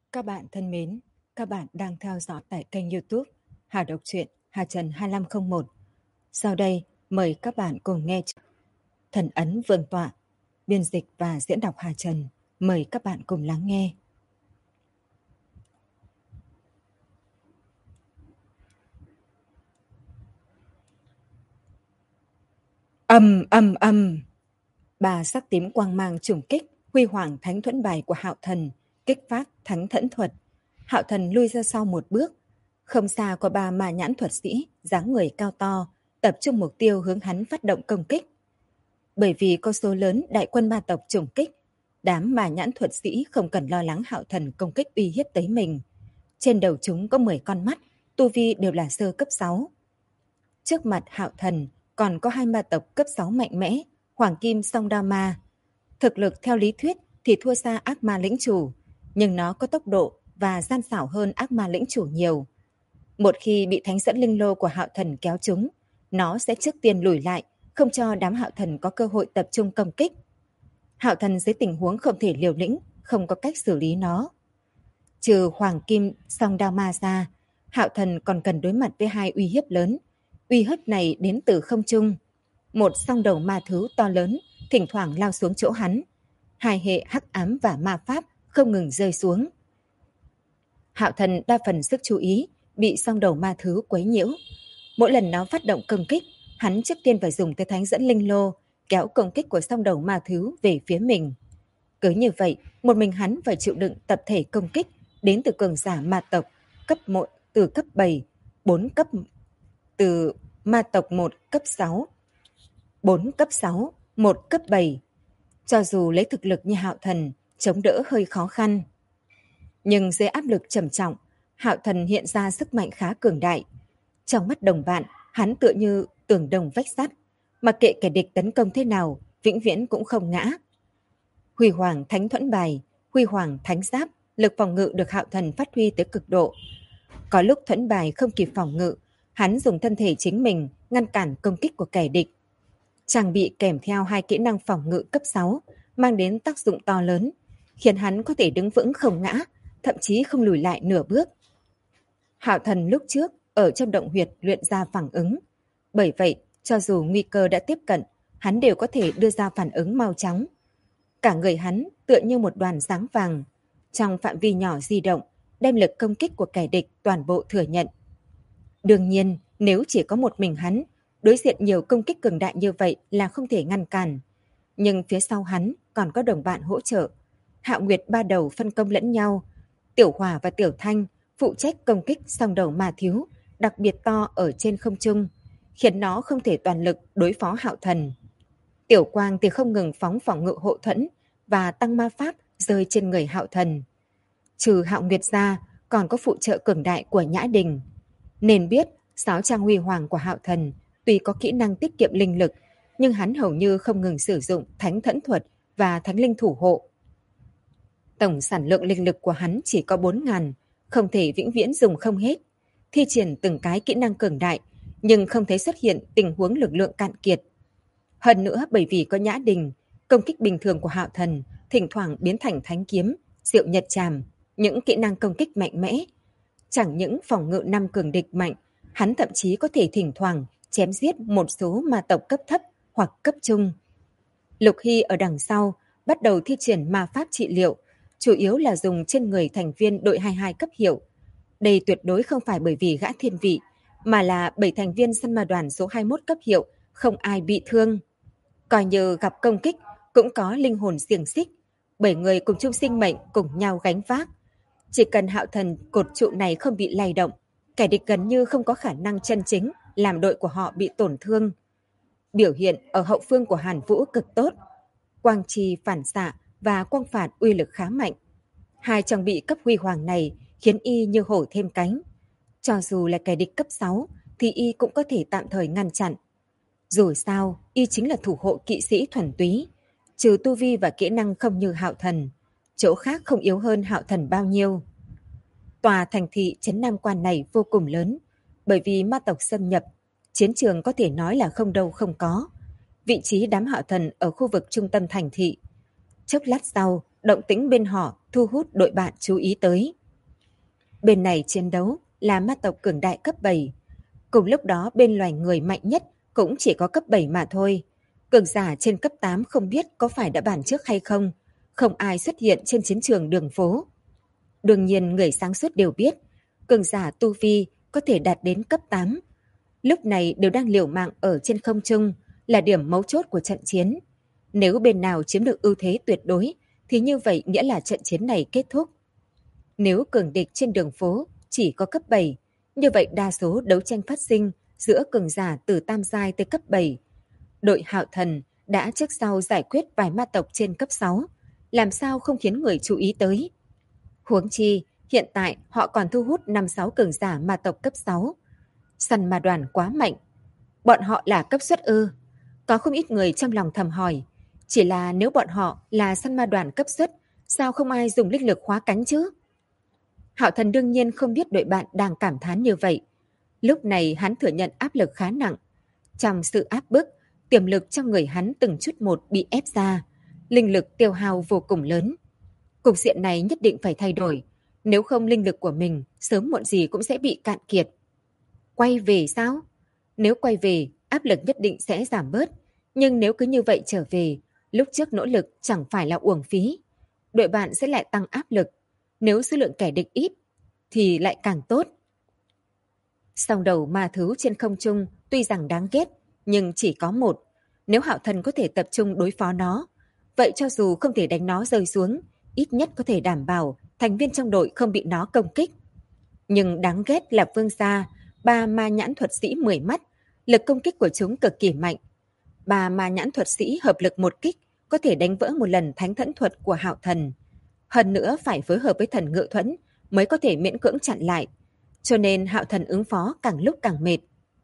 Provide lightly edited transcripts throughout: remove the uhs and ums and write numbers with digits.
Các bạn thân mến, các bạn đang theo dõi tại kênh YouTube Hà Đọc truyện Hà Trần 2501. Sau đây, mời các bạn cùng nghe Thần ấn vương tọa, biên dịch và diễn đọc Hà Trần. Mời các bạn cùng lắng nghe. Ầm ầm ầm. Ba sắc tím quang mang trùng kích, huy hoàng thánh thuẫn bài của Hạo Thần, kích phát thánh thẫn thuật. Hạo Thần lui ra sau một bước. Không xa có ba ma nhãn thuật sĩ, dáng người cao to, tập trung mục tiêu hướng hắn phát động công kích. Bởi vì có số lớn đại quân ma tộc trùng kích, đám ma nhãn thuật sĩ không cần lo lắng Hạo Thần công kích uy hiếp tới mình. Trên đầu chúng có 10 con mắt, tu vi đều là sơ cấp 6. Trước mặt Hạo Thần còn có hai ma tộc cấp 6 mạnh mẽ, Hoàng Kim Song Đao Ma. Thực lực theo lý thuyết thì thua xa ác ma lĩnh chủ, nhưng nó có tốc độ và gian xảo hơn ác ma lĩnh chủ nhiều. Một khi bị thánh dẫn linh lô của Hạo Thần kéo trúng, nó sẽ trước tiên lùi lại, không cho đám Hạo Thần có cơ hội tập trung công kích. Hạo Thần dưới tình huống không thể liều lĩnh, không có cách xử lý nó. Trừ Hoàng Kim Song Đao Ma ra, Hạo Thần còn cần đối mặt với hai uy hiếp lớn. Uy hiếp này đến từ không trung. Một song đầu ma thú to lớn thỉnh thoảng lao xuống chỗ hắn. Hai hệ hắc ám và ma pháp không ngừng rơi xuống. Hạo Thần đa phần sức chú ý bị song đầu ma thú quấy nhiễu. Mỗi lần nó phát động công kích, hắn trước tiên phải dùng tới thánh dẫn linh lô kéo công kích của song đầu ma thú về phía mình. Cứ như vậy, một mình hắn phải chịu đựng tập thể công kích đến từ cường giả ma tộc cấp 1 từ cấp 7, 4 cấp từ ma tộc 1 cấp 6, 4 cấp 6, 1 cấp 7. Cho dù lấy thực lực như Hạo Thần, chống đỡ hơi khó khăn. Nhưng dưới áp lực trầm trọng, Hạo Thần hiện ra sức mạnh khá cường đại. Trong mắt đồng bạn, hắn tựa như tường đồng vách sắt, mặc kệ kẻ địch tấn công thế nào, vĩnh viễn cũng không ngã. Huy Hoàng Thánh Thuẫn Bài, Huy Hoàng Thánh Giáp, lực phòng ngự được Hạo Thần phát huy tới cực độ. Có lúc thuẫn bài không kịp phòng ngự, hắn dùng thân thể chính mình ngăn cản công kích của kẻ địch. Trang bị kèm theo hai kỹ năng phòng ngự cấp 6, mang đến tác dụng to lớn, khiến hắn có thể đứng vững không ngã, thậm chí không lùi lại nửa bước. Hạo Thần lúc trước ở trong động huyệt luyện ra phản ứng. Bởi vậy, cho dù nguy cơ đã tiếp cận, hắn đều có thể đưa ra phản ứng mau chóng. Cả người hắn tựa như một đoàn sáng vàng, trong phạm vi nhỏ di động, đem lực công kích của kẻ địch toàn bộ thừa nhận. Đương nhiên, nếu chỉ có một mình hắn, đối diện nhiều công kích cường đại như vậy là không thể ngăn cản. Nhưng phía sau hắn còn có đồng bạn hỗ trợ. Hạo Nguyệt ba đầu phân công lẫn nhau. Tiểu Hòa và Tiểu Thanh phụ trách công kích song đầu ma thiếu, đặc biệt to ở trên không trung, khiến nó không thể toàn lực đối phó Hạo Thần. Tiểu Quang thì không ngừng phóng phòng ngự hộ thuẫn và tăng ma pháp rơi trên người Hạo Thần. Trừ Hạo Nguyệt ra, còn có phụ trợ cường đại của Nhã Đình. Nên biết, sáo trang huy hoàng của Hạo Thần tuy có kỹ năng tiết kiệm linh lực, nhưng hắn hầu như không ngừng sử dụng thánh thẫn thuật và thánh linh thủ hộ. Tổng sản lượng linh lực của hắn chỉ có 4.000, không thể vĩnh viễn dùng không hết. Thi triển từng cái kỹ năng cường đại, nhưng không thấy xuất hiện tình huống lực lượng cạn kiệt. Hơn nữa bởi vì có Nhã Đình, công kích bình thường của Hạo Thần thỉnh thoảng biến thành thánh kiếm, diệu nhật tràm, những kỹ năng công kích mạnh mẽ. Chẳng những phòng ngự năm cường địch mạnh, hắn thậm chí có thể thỉnh thoảng chém giết một số ma tộc cấp thấp hoặc cấp trung. Lục Hy ở đằng sau bắt đầu thi triển ma pháp trị liệu, chủ yếu là dùng trên người thành viên đội 22 cấp hiệu. Đây tuyệt đối không phải bởi vì gã thiên vị, mà là 7 thành viên săn ma đoàn số 21 cấp hiệu, không ai bị thương. Coi như gặp công kích, cũng có linh hồn xiềng xích, 7 người cùng chung sinh mệnh cùng nhau gánh vác. Chỉ cần Hạo Thần cột trụ này không bị lay động, kẻ địch gần như không có khả năng chân chính làm đội của họ bị tổn thương. Biểu hiện ở hậu phương của Hàn Vũ cực tốt. Quang trì phản xạ và quang phạt uy lực khá mạnh. Hai trang bị cấp huy hoàng này khiến y như hổ thêm cánh. Cho dù là kẻ địch cấp 6 thì y cũng có thể tạm thời ngăn chặn. Dù sao, y chính là thủ hộ kỵ sĩ thuần túy, trừ tu vi và kỹ năng không như Hạo Thần, chỗ khác không yếu hơn Hạo Thần bao nhiêu. Tòa thành thị Trấn Nam Quan này vô cùng lớn, bởi vì ma tộc xâm nhập, chiến trường có thể nói là không đâu không có. Vị trí đám Hạo Thần ở khu vực trung tâm thành thị. Chốc lát sau, động tĩnh bên họ thu hút đội bạn chú ý tới. Bên này chiến đấu là ma tộc cường đại cấp 7. Cùng lúc đó bên loài người mạnh nhất cũng chỉ có cấp 7 mà thôi. Cường giả trên cấp 8 không biết có phải đã bàn trước hay không. Không ai xuất hiện trên chiến trường đường phố. Đương nhiên người sáng suốt đều biết, cường giả tu vi có thể đạt đến cấp 8. Lúc này đều đang liều mạng ở trên không trung là điểm mấu chốt của trận chiến. Nếu bên nào chiếm được ưu thế tuyệt đối thì như vậy nghĩa là trận chiến này kết thúc. Nếu cường địch trên đường phố chỉ có cấp 7, như vậy đa số đấu tranh phát sinh giữa cường giả từ tam giai tới cấp 7. Đội Hạo Thần đã trước sau giải quyết vài ma tộc trên cấp 6, làm sao không khiến người chú ý tới. Huống chi, hiện tại họ còn thu hút 5-6 cường giả ma tộc cấp 6. Săn ma đoàn quá mạnh. Bọn họ là cấp xuất ư? Có không ít người trong lòng thầm hỏi. Chỉ là nếu bọn họ là săn ma đoàn cấp xuất, sao không ai dùng linh lực khóa cánh chứ? Hạo Thần đương nhiên không biết đội bạn đang cảm thán như vậy. Lúc này hắn thừa nhận áp lực khá nặng. Trong sự áp bức, tiềm lực trong người hắn từng chút một bị ép ra. Linh lực tiêu hao vô cùng lớn. Cục diện này nhất định phải thay đổi. Nếu không linh lực của mình sớm muộn gì cũng sẽ bị cạn kiệt. Quay về sao? Nếu quay về, áp lực nhất định sẽ giảm bớt. Nhưng nếu cứ như vậy trở về, lúc trước nỗ lực chẳng phải là uổng phí. Đội bạn sẽ lại tăng áp lực. Nếu số lượng kẻ địch ít, thì lại càng tốt. Song đầu ma thú trên không trung tuy rằng đáng ghét, nhưng chỉ có một. Nếu Hạo Thần có thể tập trung đối phó nó, vậy cho dù không thể đánh nó rơi xuống, ít nhất có thể đảm bảo thành viên trong đội không bị nó công kích. Nhưng đáng ghét là Vương gia, 3 ma nhãn thuật sĩ 10 mắt, lực công kích của chúng cực kỳ mạnh. 3 ma nhãn thuật sĩ hợp lực một kích có thể đánh vỡ một lần thánh thẫn thuật của Hạo Thần. Hơn nữa phải phối hợp với thần ngự thuẫn mới có thể miễn cưỡng chặn lại. Cho nên Hạo Thần ứng phó càng lúc càng mệt.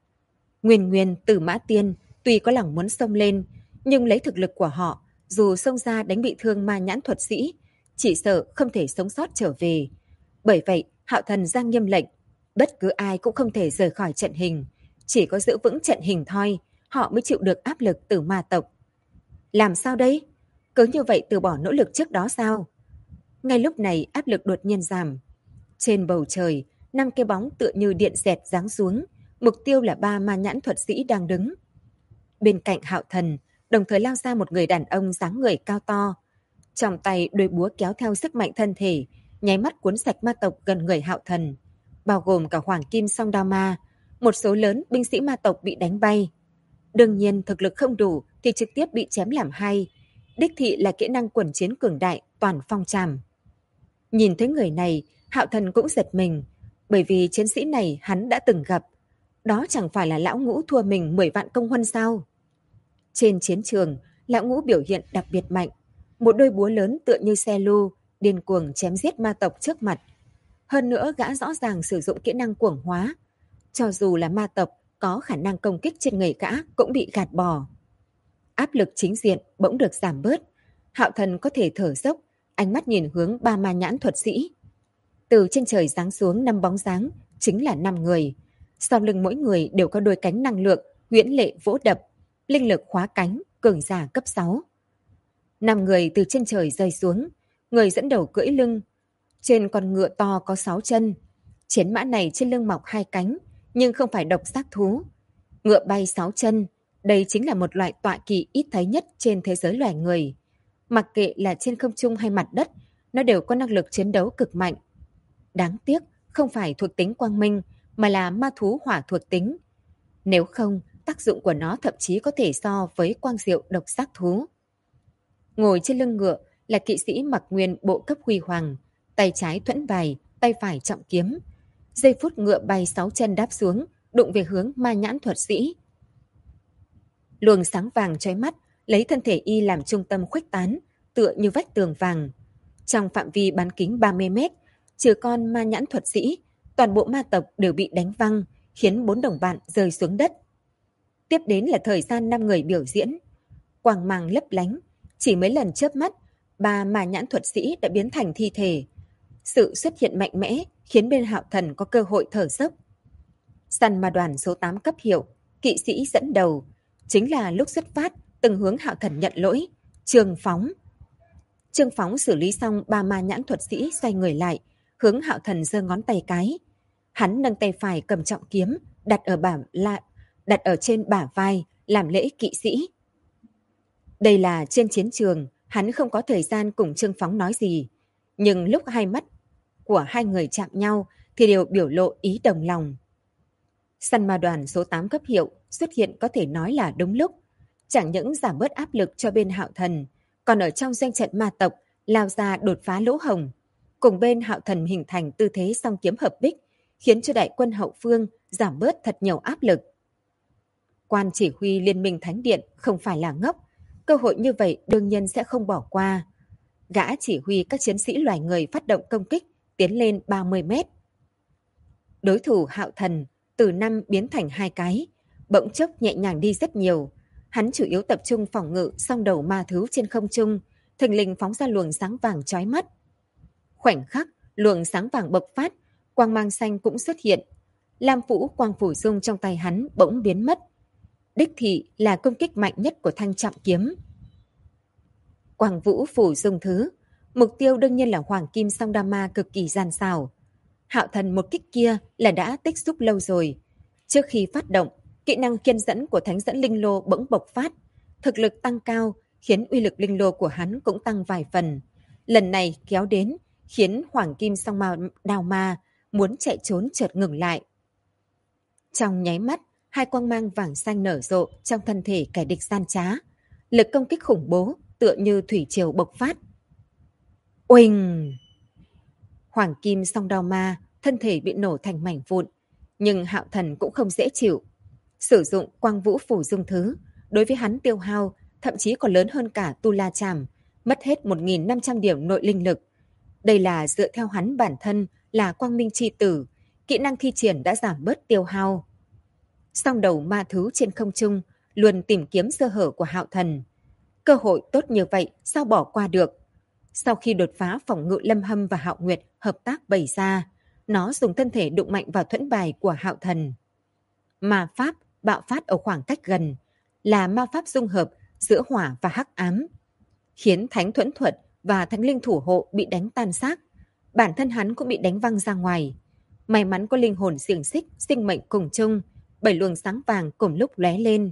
Nguyên Nguyên, Tử Mã Tiên tuy có lòng muốn xông lên, nhưng lấy thực lực của họ, dù xông ra đánh bị thương ma nhãn thuật sĩ, chỉ sợ không thể sống sót trở về. Bởi vậy, Hạo Thần ra nghiêm lệnh, bất cứ ai cũng không thể rời khỏi trận hình, chỉ có giữ vững trận hình thôi, họ mới chịu được áp lực từ ma tộc. Làm sao đây? Cứ như vậy từ bỏ nỗ lực trước đó sao? Ngay lúc này áp lực đột nhiên giảm. Trên bầu trời, 5 cái bóng tựa như điện xẹt giáng xuống, mục tiêu là 3 ma nhãn thuật sĩ đang đứng. Bên cạnh Hạo Thần, đồng thời lao ra một người đàn ông dáng người cao to. Trong tay đôi búa kéo theo sức mạnh thân thể, nháy mắt cuốn sạch ma tộc gần người Hạo Thần, bao gồm cả Hoàng Kim Song Đao Ma. Một số lớn binh sĩ ma tộc bị đánh bay. Đương nhiên thực lực không đủ thì trực tiếp bị chém làm hai. Đích thị là kỹ năng quần chiến cường đại toàn phong trảm. Nhìn thấy người này, Hạo Thần cũng giật mình, bởi vì chiến sĩ này hắn đã từng gặp. Đó chẳng phải là lão ngũ thua mình 10 vạn công huân sao? Trên chiến trường, lão ngũ biểu hiện đặc biệt mạnh. Một đôi búa lớn tựa như xe lu, điên cuồng chém giết ma tộc trước mặt. Hơn nữa gã rõ ràng sử dụng kỹ năng cuồng hóa. Cho dù là ma tộc có khả năng công kích trên người gã cũng bị gạt bỏ. Áp lực chính diện bỗng được giảm bớt. Hạo Thần có thể thở dốc, ánh mắt nhìn hướng 3 ma nhãn thuật sĩ. Từ trên trời giáng xuống 5 bóng dáng, chính là 5 người. Sau lưng mỗi người đều có đôi cánh năng lượng, huyễn lệ vỗ đập, linh lực khóa cánh, cường giả cấp 6. 5 người từ trên trời rơi xuống, người dẫn đầu cưỡi lưng. Trên con ngựa to có 6 chân. Chiến mã này trên lưng mọc 2 cánh, nhưng không phải độc giác thú. Ngựa bay 6 chân, đây chính là một loại tọa kỵ ít thấy nhất trên thế giới loài người. Mặc kệ là trên không trung hay mặt đất, nó đều có năng lực chiến đấu cực mạnh. Đáng tiếc, không phải thuộc tính quang minh, mà là ma thú hỏa thuộc tính. Nếu không, tác dụng của nó thậm chí có thể so với quang diệu độc giác thú. Ngồi trên lưng ngựa là kỵ sĩ mặc nguyên bộ cấp huy hoàng, tay trái thuẫn bài, tay phải trọng kiếm. Giây phút ngựa bay 6 chân đáp xuống, đụng về hướng ma nhãn thuật sĩ. Luồng sáng vàng chói mắt, lấy thân thể y làm trung tâm khuếch tán, tựa như vách tường vàng. Trong phạm vi bán kính 30 mét, trừ con ma nhãn thuật sĩ, toàn bộ ma tộc đều bị đánh văng, khiến 4 đồng bạn rơi xuống đất. Tiếp đến là thời gian 5 người biểu diễn. Quang mang lấp lánh, chỉ mấy lần chớp mắt, 3 ma nhãn thuật sĩ đã biến thành thi thể. Sự xuất hiện mạnh mẽ khiến bên Hạo Thần có cơ hội thở dốc. Săn ma đoàn số 8 cấp hiệu, kỵ sĩ dẫn đầu, chính là lúc xuất phát từng hướng Hạo Thần nhận lỗi, Trương Phóng. Trương Phóng xử lý xong 3 ma nhãn thuật sĩ xoay người lại, hướng Hạo Thần giơ ngón tay cái. Hắn nâng tay phải cầm trọng kiếm, đặt ở trên bả vai, làm lễ kỵ sĩ. Đây là trên chiến trường, hắn không có thời gian cùng Trương Phóng nói gì. Nhưng lúc hai mắt của hai người chạm nhau thì đều biểu lộ ý đồng lòng. Săn ma đoàn số 8 cấp hiệu xuất hiện có thể nói là đúng lúc. Chẳng những giảm bớt áp lực cho bên Hạo Thần, còn ở trong doanh trận ma tộc lao ra đột phá lỗ hổng. Cùng bên Hạo Thần hình thành tư thế song kiếm hợp bích, khiến cho đại quân hậu phương giảm bớt thật nhiều áp lực. Quan chỉ huy Liên minh Thánh Điện không phải là ngốc, cơ hội như vậy đương nhiên sẽ không bỏ qua. Gã chỉ huy các chiến sĩ loài người phát động công kích, tiến lên 30 mét. Đối thủ Hạo Thần từ 5 biến thành 2 cái, bỗng chốc nhẹ nhàng đi rất nhiều. Hắn chủ yếu tập trung phòng ngự song đầu ma thú trên không trung, thình lình phóng ra luồng sáng vàng chói mắt. Khoảnh khắc, luồng sáng vàng bộc phát, quang mang xanh cũng xuất hiện. Lam Vũ quang phủ dung trong tay hắn bỗng biến mất. Đích thị là công kích mạnh nhất của thanh trọng kiếm. Quang Vũ phủ dung thứ, mục tiêu đương nhiên là Hoàng Kim Song Đa Ma cực kỳ gian xảo. Hạo Thần một kích kia là đã tích xúc lâu rồi. Trước khi phát động, kỹ năng kiên dẫn của Thánh dẫn Linh Lô bỗng bộc phát. Thực lực tăng cao, khiến uy lực Linh Lô của hắn cũng tăng vài phần. Lần này kéo đến, khiến Hoàng Kim Song Đao Ma muốn chạy trốn chợt ngừng lại. Trong nháy mắt, hai quang mang vàng xanh nở rộ trong thân thể kẻ địch gian trá. Lực công kích khủng bố, tựa như thủy triều bộc phát. Oanh! Hoàng Kim Song Đao Ma, thân thể bị nổ thành mảnh vụn. Nhưng Hạo Thần cũng không dễ chịu. Sử dụng Quang Vũ phủ dung thứ, đối với hắn tiêu hao, thậm chí còn lớn hơn cả Tu La Trảm, mất hết 1.500 điểm nội linh lực. Đây là dựa theo hắn bản thân là Quang Minh Chi Tử, kỹ năng thi triển đã giảm bớt tiêu hao. Song đầu ma thú trên không trung luôn tìm kiếm sơ hở của Hạo Thần. Cơ hội tốt như vậy sao bỏ qua được? Sau khi đột phá phòng ngự Lâm Hâm và Hạo Nguyệt hợp tác bày ra, nó dùng thân thể đụng mạnh vào thuẫn bài của Hạo Thần. Ma pháp bạo phát ở khoảng cách gần, là ma pháp dung hợp giữa hỏa và hắc ám, khiến Thánh Thuẫn Thuật và Thánh Linh Thủ Hộ bị đánh tan xác. Bản thân hắn cũng bị đánh văng ra ngoài. May mắn có linh hồn xiềng xích, sinh mệnh cùng chung, 7 luồng sáng vàng cùng lúc lóe lên.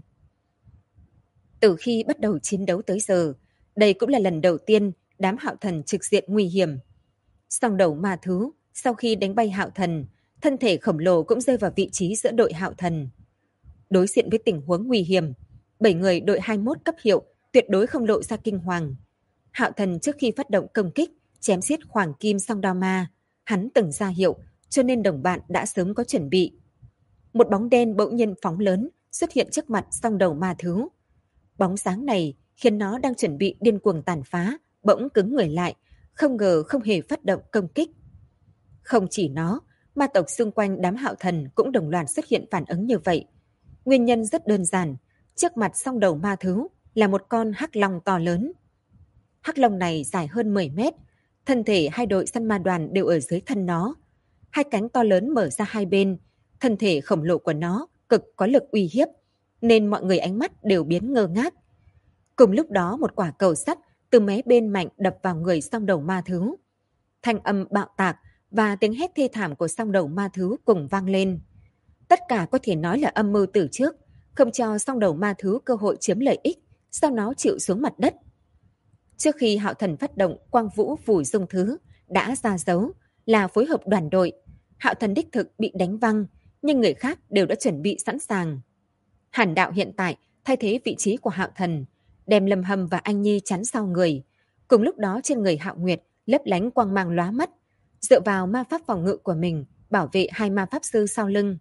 Từ khi bắt đầu chiến đấu tới giờ, đây cũng là lần đầu tiên đám Hạo Thần trực diện nguy hiểm. Song đầu ma thú, sau khi đánh bay Hạo Thần, thân thể khổng lồ cũng rơi vào vị trí giữa đội Hạo Thần. Đối diện với tình huống nguy hiểm, 7 người đội 21 cấp hiệu tuyệt đối không lộ ra kinh hoàng. Hạo Thần trước khi phát động công kích, chém giết Hoàng Kim Song Đao Ma, hắn từng ra hiệu, cho nên đồng bạn đã sớm có chuẩn bị. Một bóng đen bỗng nhiên phóng lớn xuất hiện trước mặt song đầu ma thú. Bóng sáng này khiến nó đang chuẩn bị điên cuồng tàn phá, bỗng cứng người lại, không ngờ không hề phát động công kích. Không chỉ nó, ma tộc xung quanh đám Hạo Thần cũng đồng loạt xuất hiện phản ứng như vậy. Nguyên nhân rất đơn giản, trước mặt song đầu ma thú là một con hắc long to lớn. Hắc long này dài hơn 10 mét, thân thể hai đội săn ma đoàn đều ở dưới thân nó. Hai cánh to lớn mở ra hai bên, thân thể khổng lồ của nó cực có lực uy hiếp, nên mọi người ánh mắt đều biến ngơ ngác. Cùng lúc đó một quả cầu sắt từ mé bên mạnh đập vào người song đầu ma thú. Thanh âm bạo tạc và tiếng hét thê thảm của song đầu ma thú cùng vang lên. Tất cả có thể nói là âm mưu từ trước, không cho song đầu ma thú cơ hội chiếm lợi ích, sau nó chịu xuống mặt đất. Trước khi Hạo Thần phát động Quang Vũ phủ dung thứ, đã ra dấu là phối hợp đoàn đội. Hạo Thần đích thực bị đánh văng, nhưng người khác đều đã chuẩn bị sẵn sàng. Hàn Đạo hiện tại thay thế vị trí của Hạo Thần, đem Lâm Hâm và Anh Nhi chắn sau người. Cùng lúc đó trên người Hạo Nguyệt lấp lánh quang mang lóa mắt, dựa vào ma pháp phòng ngự của mình bảo vệ hai ma pháp sư sau lưng.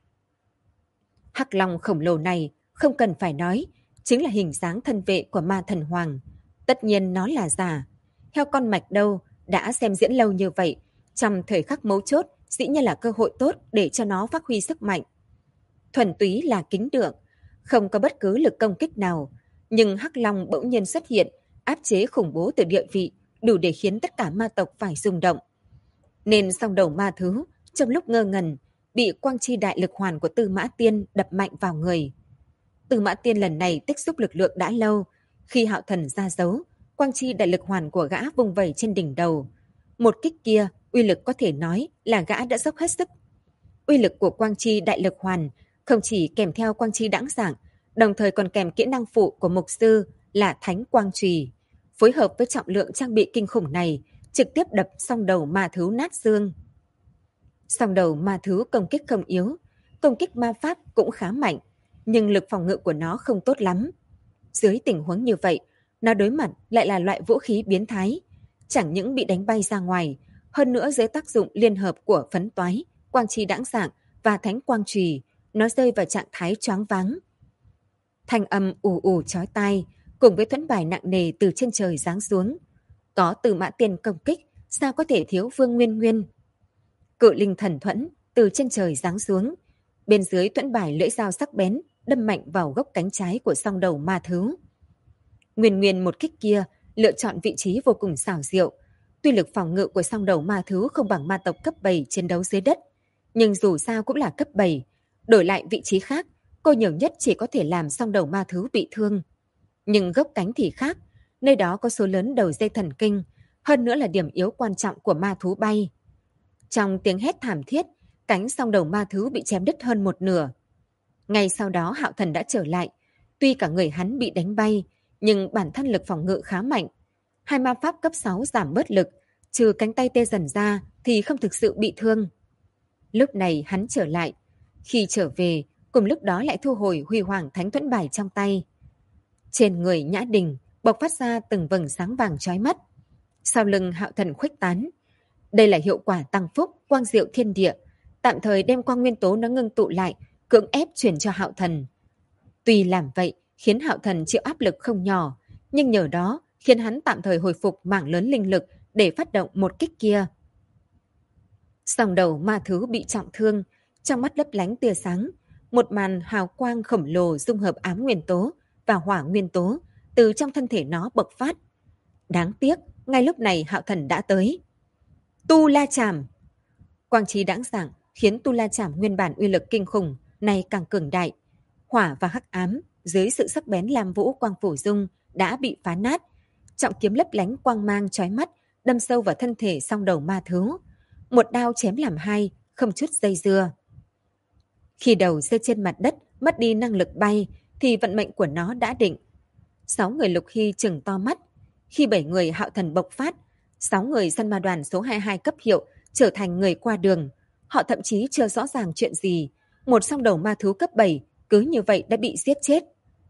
Hắc Long khổng lồ này không cần phải nói, chính là hình dáng thân vệ của ma thần hoàng. Tất nhiên nó là giả. Heo con mạch đâu, đã xem diễn lâu như vậy, trong thời khắc mấu chốt dĩ nhiên là cơ hội tốt để cho nó phát huy sức mạnh. Thuần túy là kính tượng, không có bất cứ lực công kích nào, nhưng Hắc Long bỗng nhiên xuất hiện, áp chế khủng bố từ địa vị, đủ để khiến tất cả ma tộc phải rung động. Nên song đầu ma thứ, trong lúc ngơ ngẩn, bị quang chi đại lực hoàn của Tư Mã Tiên đập mạnh vào người. Tư Mã Tiên lần này tích xúc lực lượng đã lâu, khi Hạo Thần ra dấu, quang chi đại lực hoàn của gã vung vẩy trên đỉnh đầu. Một kích kia, uy lực có thể nói là gã đã dốc hết sức. Uy lực của quang chi đại lực hoàn không chỉ kèm theo quang chi đãng dạng, đồng thời còn kèm kỹ năng phụ của mục sư là thánh quang chùy. Phối hợp với trọng lượng trang bị kinh khủng này, trực tiếp đập song đầu ma thú nát xương. Song đầu ma thú công kích không yếu, công kích ma pháp cũng khá mạnh, nhưng lực phòng ngự của nó không tốt lắm. Dưới tình huống như vậy, nó đối mặt lại là loại vũ khí biến thái, chẳng những bị đánh bay ra ngoài, hơn nữa dưới tác dụng liên hợp của phấn toái, quang chi đãng dạng và thánh quang chùy, nó rơi vào trạng thái choáng váng. Thanh âm ù ù chói tai, cùng với thuẫn bài nặng nề từ trên trời giáng xuống. Có Từ Mã Tiên công kích, sao có thể thiếu Vương Nguyên Nguyên? Cự linh thần thuẫn từ trên trời giáng xuống, bên dưới thuẫn bài lưỡi dao sắc bén đâm mạnh vào gốc cánh trái của song đầu ma thú. Nguyên Nguyên một kích kia lựa chọn vị trí vô cùng xảo diệu. Tuy lực phòng ngự của song đầu ma thú không bằng ma tộc cấp 7 chiến đấu dưới đất, nhưng dù sao cũng là cấp 7, đổi lại vị trí khác, cô nhiều nhất chỉ có thể làm song đầu ma thú bị thương. Nhưng gốc cánh thì khác, nơi đó có số lớn đầu dây thần kinh, hơn nữa là điểm yếu quan trọng của ma thú bay. Trong tiếng hét thảm thiết, cánh song đầu ma thú bị chém đứt hơn một nửa. Ngay sau đó Hạo Thần đã trở lại, tuy cả người hắn bị đánh bay, nhưng bản thân lực phòng ngự khá mạnh. Hai ma pháp cấp 6 giảm bớt lực, trừ cánh tay tê dần ra thì không thực sự bị thương. Lúc này hắn trở lại, khi trở về, cùng lúc đó lại thu hồi huy hoàng thánh thuẫn bài trong tay. Trên người Nhã Đình bộc phát ra từng vầng sáng vàng chói mắt. Sau lưng Hạo Thần khuếch tán. Đây là hiệu quả tăng phúc quang diệu thiên địa, tạm thời đem quang nguyên tố nó ngưng tụ lại, cưỡng ép truyền cho Hạo Thần. Tuy làm vậy khiến Hạo Thần chịu áp lực không nhỏ, nhưng nhờ đó khiến hắn tạm thời hồi phục mảng lớn linh lực để phát động một kích kia. Song đầu ma thú bị trọng thương, trong mắt lấp lánh tia sáng, một màn hào quang khổng lồ dung hợp ám nguyên tố và hỏa nguyên tố từ trong thân thể nó bộc phát. Đáng tiếc, ngay lúc này Hạo Thần đã tới. Tu La Chảm! Quang trí đãng dạng khiến Tu La Chảm nguyên bản uy lực kinh khủng này càng cường đại. Hỏa và hắc ám dưới sự sắc bén lam vũ quang phổ dung đã bị phá nát. Trọng kiếm lấp lánh quang mang chói mắt đâm sâu vào thân thể song đầu ma thú. Một đao chém làm hai, không chút dây dưa. Khi đầu rơi trên mặt đất, mất đi năng lực bay, thì vận mệnh của nó đã định. 6 người Lục Hy trừng to mắt. Khi 7 người Hạo Thần bộc phát, 6 người săn ma đoàn số 22 cấp hiệu trở thành người qua đường. Họ thậm chí chưa rõ ràng chuyện gì. Một song đầu ma thú cấp 7 cứ như vậy đã bị giết chết.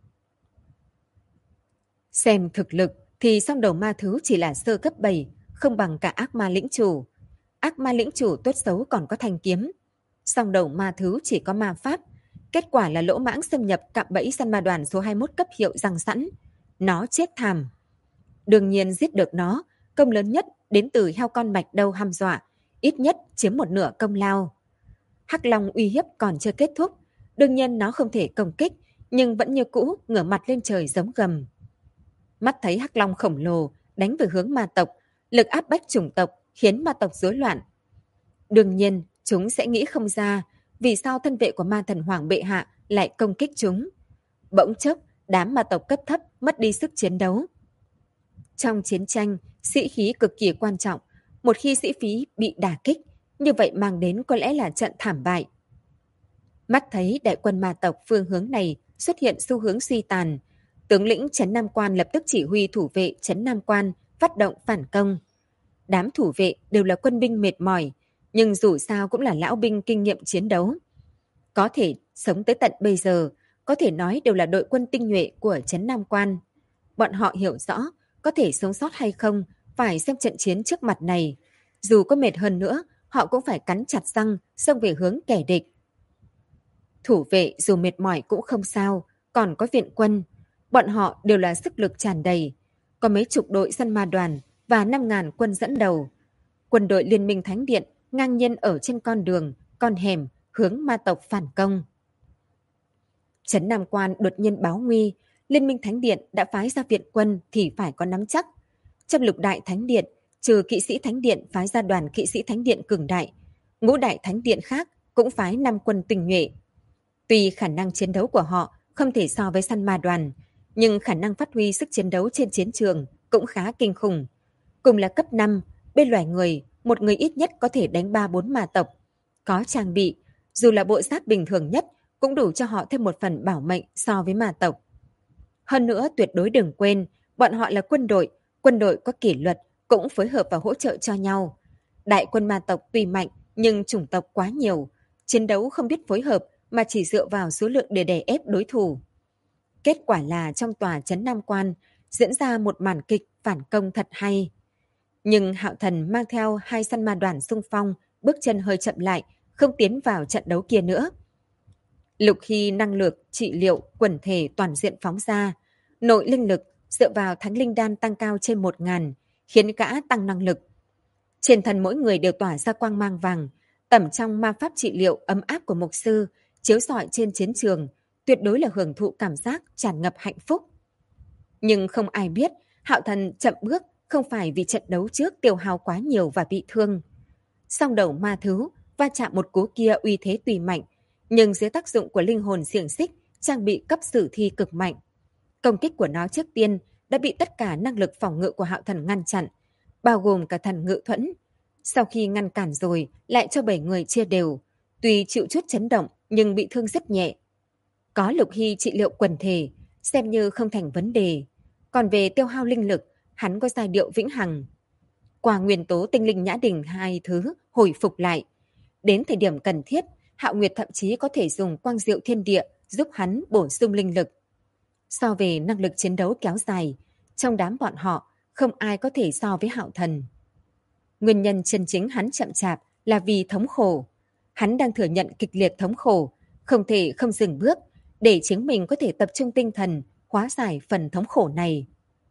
Xem thực lực thì song đầu ma thú chỉ là sơ cấp 7, không bằng cả ác ma lĩnh chủ. Ác ma lĩnh chủ tốt xấu còn có thanh kiếm. Song đầu ma thú chỉ có ma pháp. Kết quả là lỗ mãng xâm nhập cạm bẫy săn ma đoàn số 21 cấp hiệu răng sẵn. Nó chết thảm. Đương nhiên giết được nó, công lớn nhất đến từ heo con mạch đầu hăm dọa, ít nhất chiếm một nửa công lao. Hắc Long uy hiếp còn chưa kết thúc, đương nhiên nó không thể công kích, nhưng vẫn như cũ ngửa mặt lên trời giống gầm. Mắt thấy Hắc Long khổng lồ đánh về hướng ma tộc, lực áp bách chủng tộc khiến ma tộc rối loạn. Đương nhiên, chúng sẽ nghĩ không ra vì sao thân vệ của ma thần Hoàng bệ hạ lại công kích chúng. Bỗng chốc, đám ma tộc cấp thấp mất đi sức chiến đấu. Trong chiến tranh, sĩ khí cực kỳ quan trọng. Một khi sĩ khí bị đả kích, như vậy mang đến có lẽ là trận thảm bại. Mắt thấy đại quân ma tộc phương hướng này xuất hiện xu hướng suy tàn, tướng lĩnh Trấn Nam Quan lập tức chỉ huy thủ vệ Trấn Nam Quan phát động phản công. Đám thủ vệ đều là quân binh mệt mỏi, nhưng dù sao cũng là lão binh kinh nghiệm chiến đấu. Có thể sống tới tận bây giờ, có thể nói đều là đội quân tinh nhuệ của Trấn Nam Quan. Bọn họ hiểu rõ, có thể sống sót hay không, phải xem trận chiến trước mặt này. Dù có mệt hơn nữa, họ cũng phải cắn chặt răng, xông về hướng kẻ địch. Thủ vệ dù mệt mỏi cũng không sao, còn có viện quân. Bọn họ đều là sức lực tràn đầy. Có mấy chục đội săn ma đoàn và 5.000 quân dẫn đầu. Quân đội Liên minh Thánh Điện ngang nhiên ở trên con đường, con hẻm, hướng ma tộc phản công. Trấn Nam Quan đột nhiên báo nguy, Liên minh Thánh Điện đã phái ra viện quân thì phải có nắm chắc. Trong lục đại Thánh Điện, trừ kỵ sĩ Thánh Điện phái ra đoàn kỵ sĩ Thánh Điện cường đại, ngũ đại Thánh Điện khác cũng phái 5 quân tinh nhuệ. Tuy khả năng chiến đấu của họ không thể so với săn ma đoàn, nhưng khả năng phát huy sức chiến đấu trên chiến trường cũng khá kinh khủng. Cùng là cấp 5, bên loài người, một người ít nhất có thể đánh 3-4 ma tộc. Có trang bị, dù là bộ giáp bình thường nhất, cũng đủ cho họ thêm một phần bảo mệnh so với ma tộc. Hơn nữa, tuyệt đối đừng quên, bọn họ là quân đội có kỷ luật, cũng phối hợp và hỗ trợ cho nhau. Đại quân ma tộc tuy mạnh, nhưng chủng tộc quá nhiều, chiến đấu không biết phối hợp mà chỉ dựa vào số lượng để đè ép đối thủ. Kết quả là trong tòa trấn Nam Quan diễn ra một màn kịch phản công thật hay. Nhưng Hạo Thần mang theo 2 săn ma đoàn xung phong, bước chân hơi chậm lại, không tiến vào trận đấu kia nữa. Lục Hy năng lực trị liệu quần thể toàn diện phóng ra, nội linh lực dựa vào thánh linh đan tăng cao trên 1.000, khiến gã tăng năng lực. Trên thân mỗi người đều tỏa ra quang mang vàng, tẩm trong ma pháp trị liệu ấm áp của mục sư, chiếu rọi trên chiến trường, tuyệt đối là hưởng thụ cảm giác tràn ngập hạnh phúc. Nhưng không ai biết, Hạo Thần chậm bước không phải vì trận đấu trước tiêu hao quá nhiều và bị thương. Song đầu ma thú va chạm một cú kia uy thế tùy mạnh, nhưng dưới tác dụng của linh hồn xiềng xích trang bị cấp sử thi cực mạnh. Công kích của nó trước tiên đã bị tất cả năng lực phòng ngự của Hạo Thần ngăn chặn, bao gồm cả thần ngự thuẫn. Sau khi ngăn cản rồi, lại cho 7 người chia đều. Tuy chịu chút chấn động, nhưng bị thương rất nhẹ. Có Lục Hy trị liệu quần thể, xem như không thành vấn đề. Còn về tiêu hao linh lực, hắn có giai điệu vĩnh hằng. Qua nguyên tố tinh linh nhã đỉnh 2 thứ hồi phục lại. Đến thời điểm cần thiết, Hạo Nguyệt thậm chí có thể dùng quang diệu thiên địa giúp hắn bổ sung linh lực. So về năng lực chiến đấu kéo dài, trong đám bọn họ, không ai có thể so với Hạo Thần. Nguyên nhân chân chính hắn chậm chạp là vì thống khổ. Hắn đang thừa nhận kịch liệt thống khổ, không thể không dừng bước, để chính mình có thể tập trung tinh thần, hóa giải phần thống khổ này.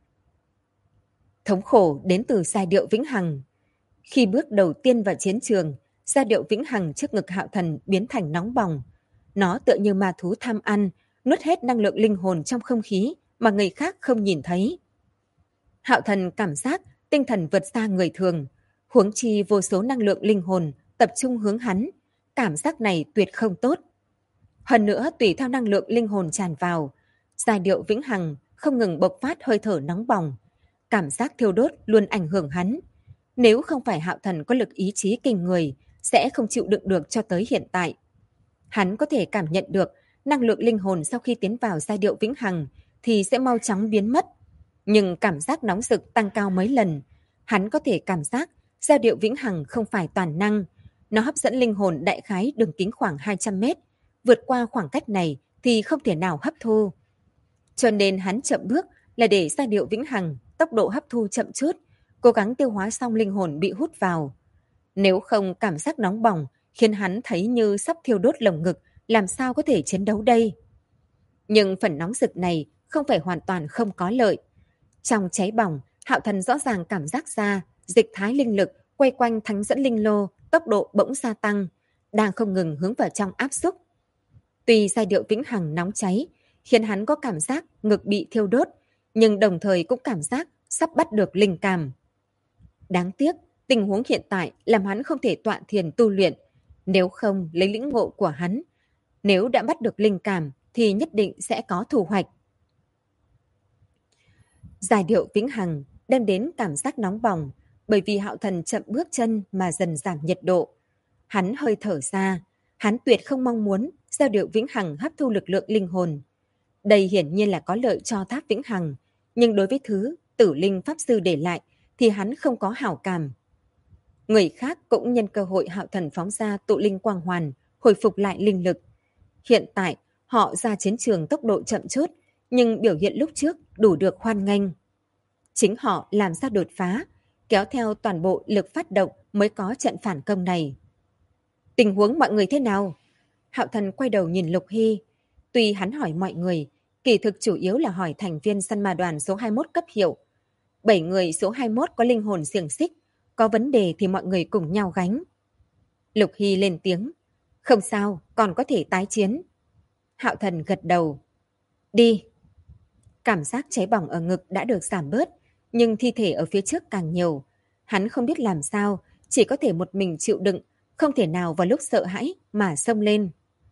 Thống khổ đến từ giai điệu vĩnh hằng. Khi bước đầu tiên vào chiến trường, giai điệu vĩnh hằng trước ngực Hạo Thần biến thành nóng bỏng. Nó tựa như ma thú tham ăn, nuốt hết năng lượng linh hồn trong không khí mà người khác không nhìn thấy. Hạo Thần cảm giác tinh thần vượt xa người thường, huống chi vô số năng lượng linh hồn tập trung hướng hắn. Cảm giác này tuyệt không tốt. Hơn nữa, tùy theo năng lượng linh hồn tràn vào, giai điệu vĩnh hằng không ngừng bộc phát hơi thở nóng bỏng. Cảm giác thiêu đốt luôn ảnh hưởng hắn. Nếu không phải Hạo Thần có lực ý chí kinh người, sẽ không chịu đựng được cho tới hiện tại. Hắn có thể cảm nhận được năng lượng linh hồn sau khi tiến vào giai điệu vĩnh hằng thì sẽ mau chóng biến mất. Nhưng cảm giác nóng rực tăng cao mấy lần. Hắn có thể cảm giác giai điệu vĩnh hằng không phải toàn năng. Nó hấp dẫn linh hồn đại khái đường kính khoảng 200 mét. Vượt qua khoảng cách này thì không thể nào hấp thu. Cho nên hắn chậm bước là để giai điệu vĩnh hằng tốc độ hấp thu chậm chút, cố gắng tiêu hóa xong linh hồn bị hút vào. Nếu không, cảm giác nóng bỏng khiến hắn thấy như sắp thiêu đốt lồng ngực, làm sao có thể chiến đấu đây? Nhưng phần nóng rực này không phải hoàn toàn không có lợi. Trong cháy bỏng, Hạo Thần rõ ràng cảm giác ra dịch thái linh lực quay quanh thánh dẫn linh lô, tốc độ bỗng gia tăng, đang không ngừng hướng vào trong áp xúc. Tuy giai điệu vĩnh hằng nóng cháy, khiến hắn có cảm giác ngực bị thiêu đốt, nhưng đồng thời cũng cảm giác sắp bắt được linh cảm. Đáng tiếc, tình huống hiện tại làm hắn không thể tọa thiền tu luyện, nếu không lấy lĩnh ngộ của hắn. Nếu đã bắt được linh cảm thì nhất định sẽ có thu hoạch. Giai điệu vĩnh hằng đem đến cảm giác nóng bỏng, bởi vì Hạo Thần chậm bước chân mà dần giảm nhiệt độ. Hắn hơi thở ra, hắn tuyệt không mong muốn giai điệu vĩnh hằng hấp thu lực lượng linh hồn. Đây hiển nhiên là có lợi cho tháp vĩnh hằng, nhưng đối với thứ tử linh pháp sư để lại thì hắn không có hảo cảm. Người khác cũng nhân cơ hội Hạo Thần phóng ra tụ linh quang hoàn, hồi phục lại linh lực. Hiện tại, họ ra chiến trường tốc độ chậm chút, nhưng biểu hiện lúc trước đủ được hoan nghênh. Chính họ làm ra đột phá, kéo theo toàn bộ lực phát động mới có trận phản công này. Tình huống mọi người thế nào? Hạo Thần quay đầu nhìn Lục Hy. Tuy hắn hỏi mọi người, kỳ thực chủ yếu là hỏi thành viên săn ma đoàn số 21 cấp hiệu. 7 người số 21 có linh hồn xiềng xích, có vấn đề thì mọi người cùng nhau gánh. Lục Hy lên tiếng. Không sao, còn có thể tái chiến. Hạo Thần gật đầu. Đi. Cảm giác cháy bỏng ở ngực đã được giảm bớt, nhưng thi thể ở phía trước càng nhiều. Hắn không biết làm sao, chỉ có thể một mình chịu đựng, không thể nào vào lúc sợ hãi mà xông lên.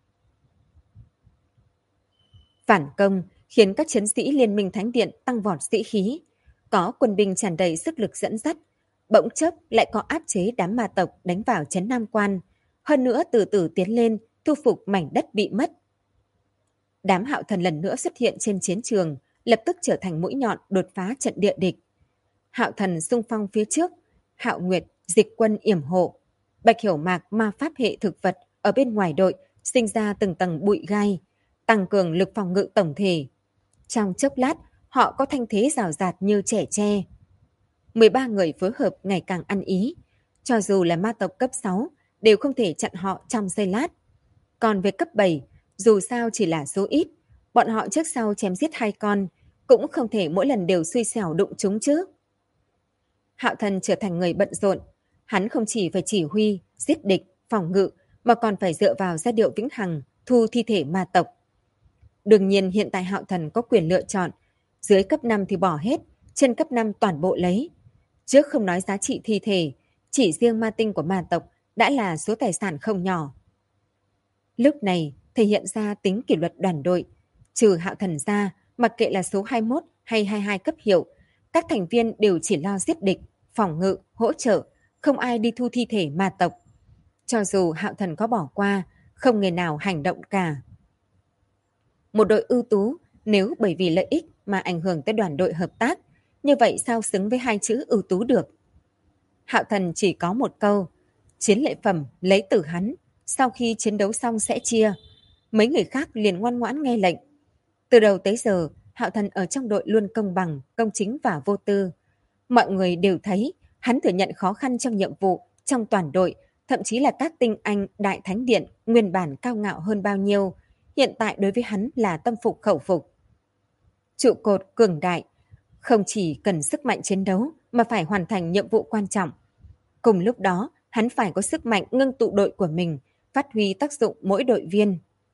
Phản công khiến các chiến sĩ Liên minh Thánh Điện tăng vọt sĩ khí. Có quân binh tràn đầy sức lực dẫn dắt. bỗng chốc lại có áp chế đám ma tộc đánh vào trấn Nam Quan, hơn nữa từ từ tiến lên thu phục mảnh đất bị mất. Đám Hạo Thần lần nữa xuất hiện trên chiến trường, lập tức trở thành mũi nhọn đột phá trận địa địch. Hạo Thần xung phong phía trước, Hạo Nguyệt dịch quân yểm hộ, Bạch Hiểu Mạc ma pháp hệ thực vật ở bên ngoài đội sinh ra từng tầng bụi gai, tăng cường lực phòng ngự tổng thể. Trong chốc lát, họ có thanh thế rào rạt như trẻ tre. 13 người phối hợp ngày càng ăn ý, cho dù là ma tộc cấp 6 đều không thể chặn họ trong giây lát. Còn về cấp 7, dù sao chỉ là số ít, bọn họ trước sau chém giết 2 con, cũng không thể mỗi lần đều xui xẻo đụng chúng chứ. Hạo Thần trở thành người bận rộn, hắn không chỉ phải chỉ huy, giết địch, phòng ngự, mà còn phải dựa vào giai điệu vĩnh hằng, thu thi thể ma tộc. Đương nhiên hiện tại Hạo Thần có quyền lựa chọn, dưới cấp 5 thì bỏ hết, trên cấp 5 toàn bộ lấy. Trước không nói giá trị thi thể, chỉ riêng ma tinh của ma tộc đã là số tài sản không nhỏ. Lúc này thể hiện ra tính kỷ luật đoàn đội, trừ Hạo Thần ra, mặc kệ là số 21 hay 22 cấp hiệu, các thành viên đều chỉ lo giết địch, phòng ngự, hỗ trợ, không ai đi thu thi thể ma tộc. Cho dù Hạo Thần có bỏ qua, không người nào hành động cả. Một đội ưu tú, nếu bởi vì lợi ích mà ảnh hưởng tới đoàn đội hợp tác, như vậy sao xứng với 2 chữ ưu tú được? Hạo Thần chỉ có một câu, chiến lợi phẩm lấy từ hắn, sau khi chiến đấu xong sẽ chia. Mấy người khác liền ngoan ngoãn nghe lệnh. Từ đầu tới giờ, Hạo Thần ở trong đội luôn công bằng, công chính và vô tư. Mọi người đều thấy hắn thừa nhận khó khăn trong nhiệm vụ, trong toàn đội, thậm chí là các tinh anh Đại Thánh Điện nguyên bản cao ngạo hơn bao nhiêu, hiện tại đối với hắn là tâm phục khẩu phục. Trụ cột cường đại, không chỉ cần sức mạnh chiến đấu mà phải hoàn thành nhiệm vụ quan trọng. Cùng lúc đó, hắn phải có sức mạnh ngưng tụ đội của mình, phát huy tác dụng mỗi đội viên.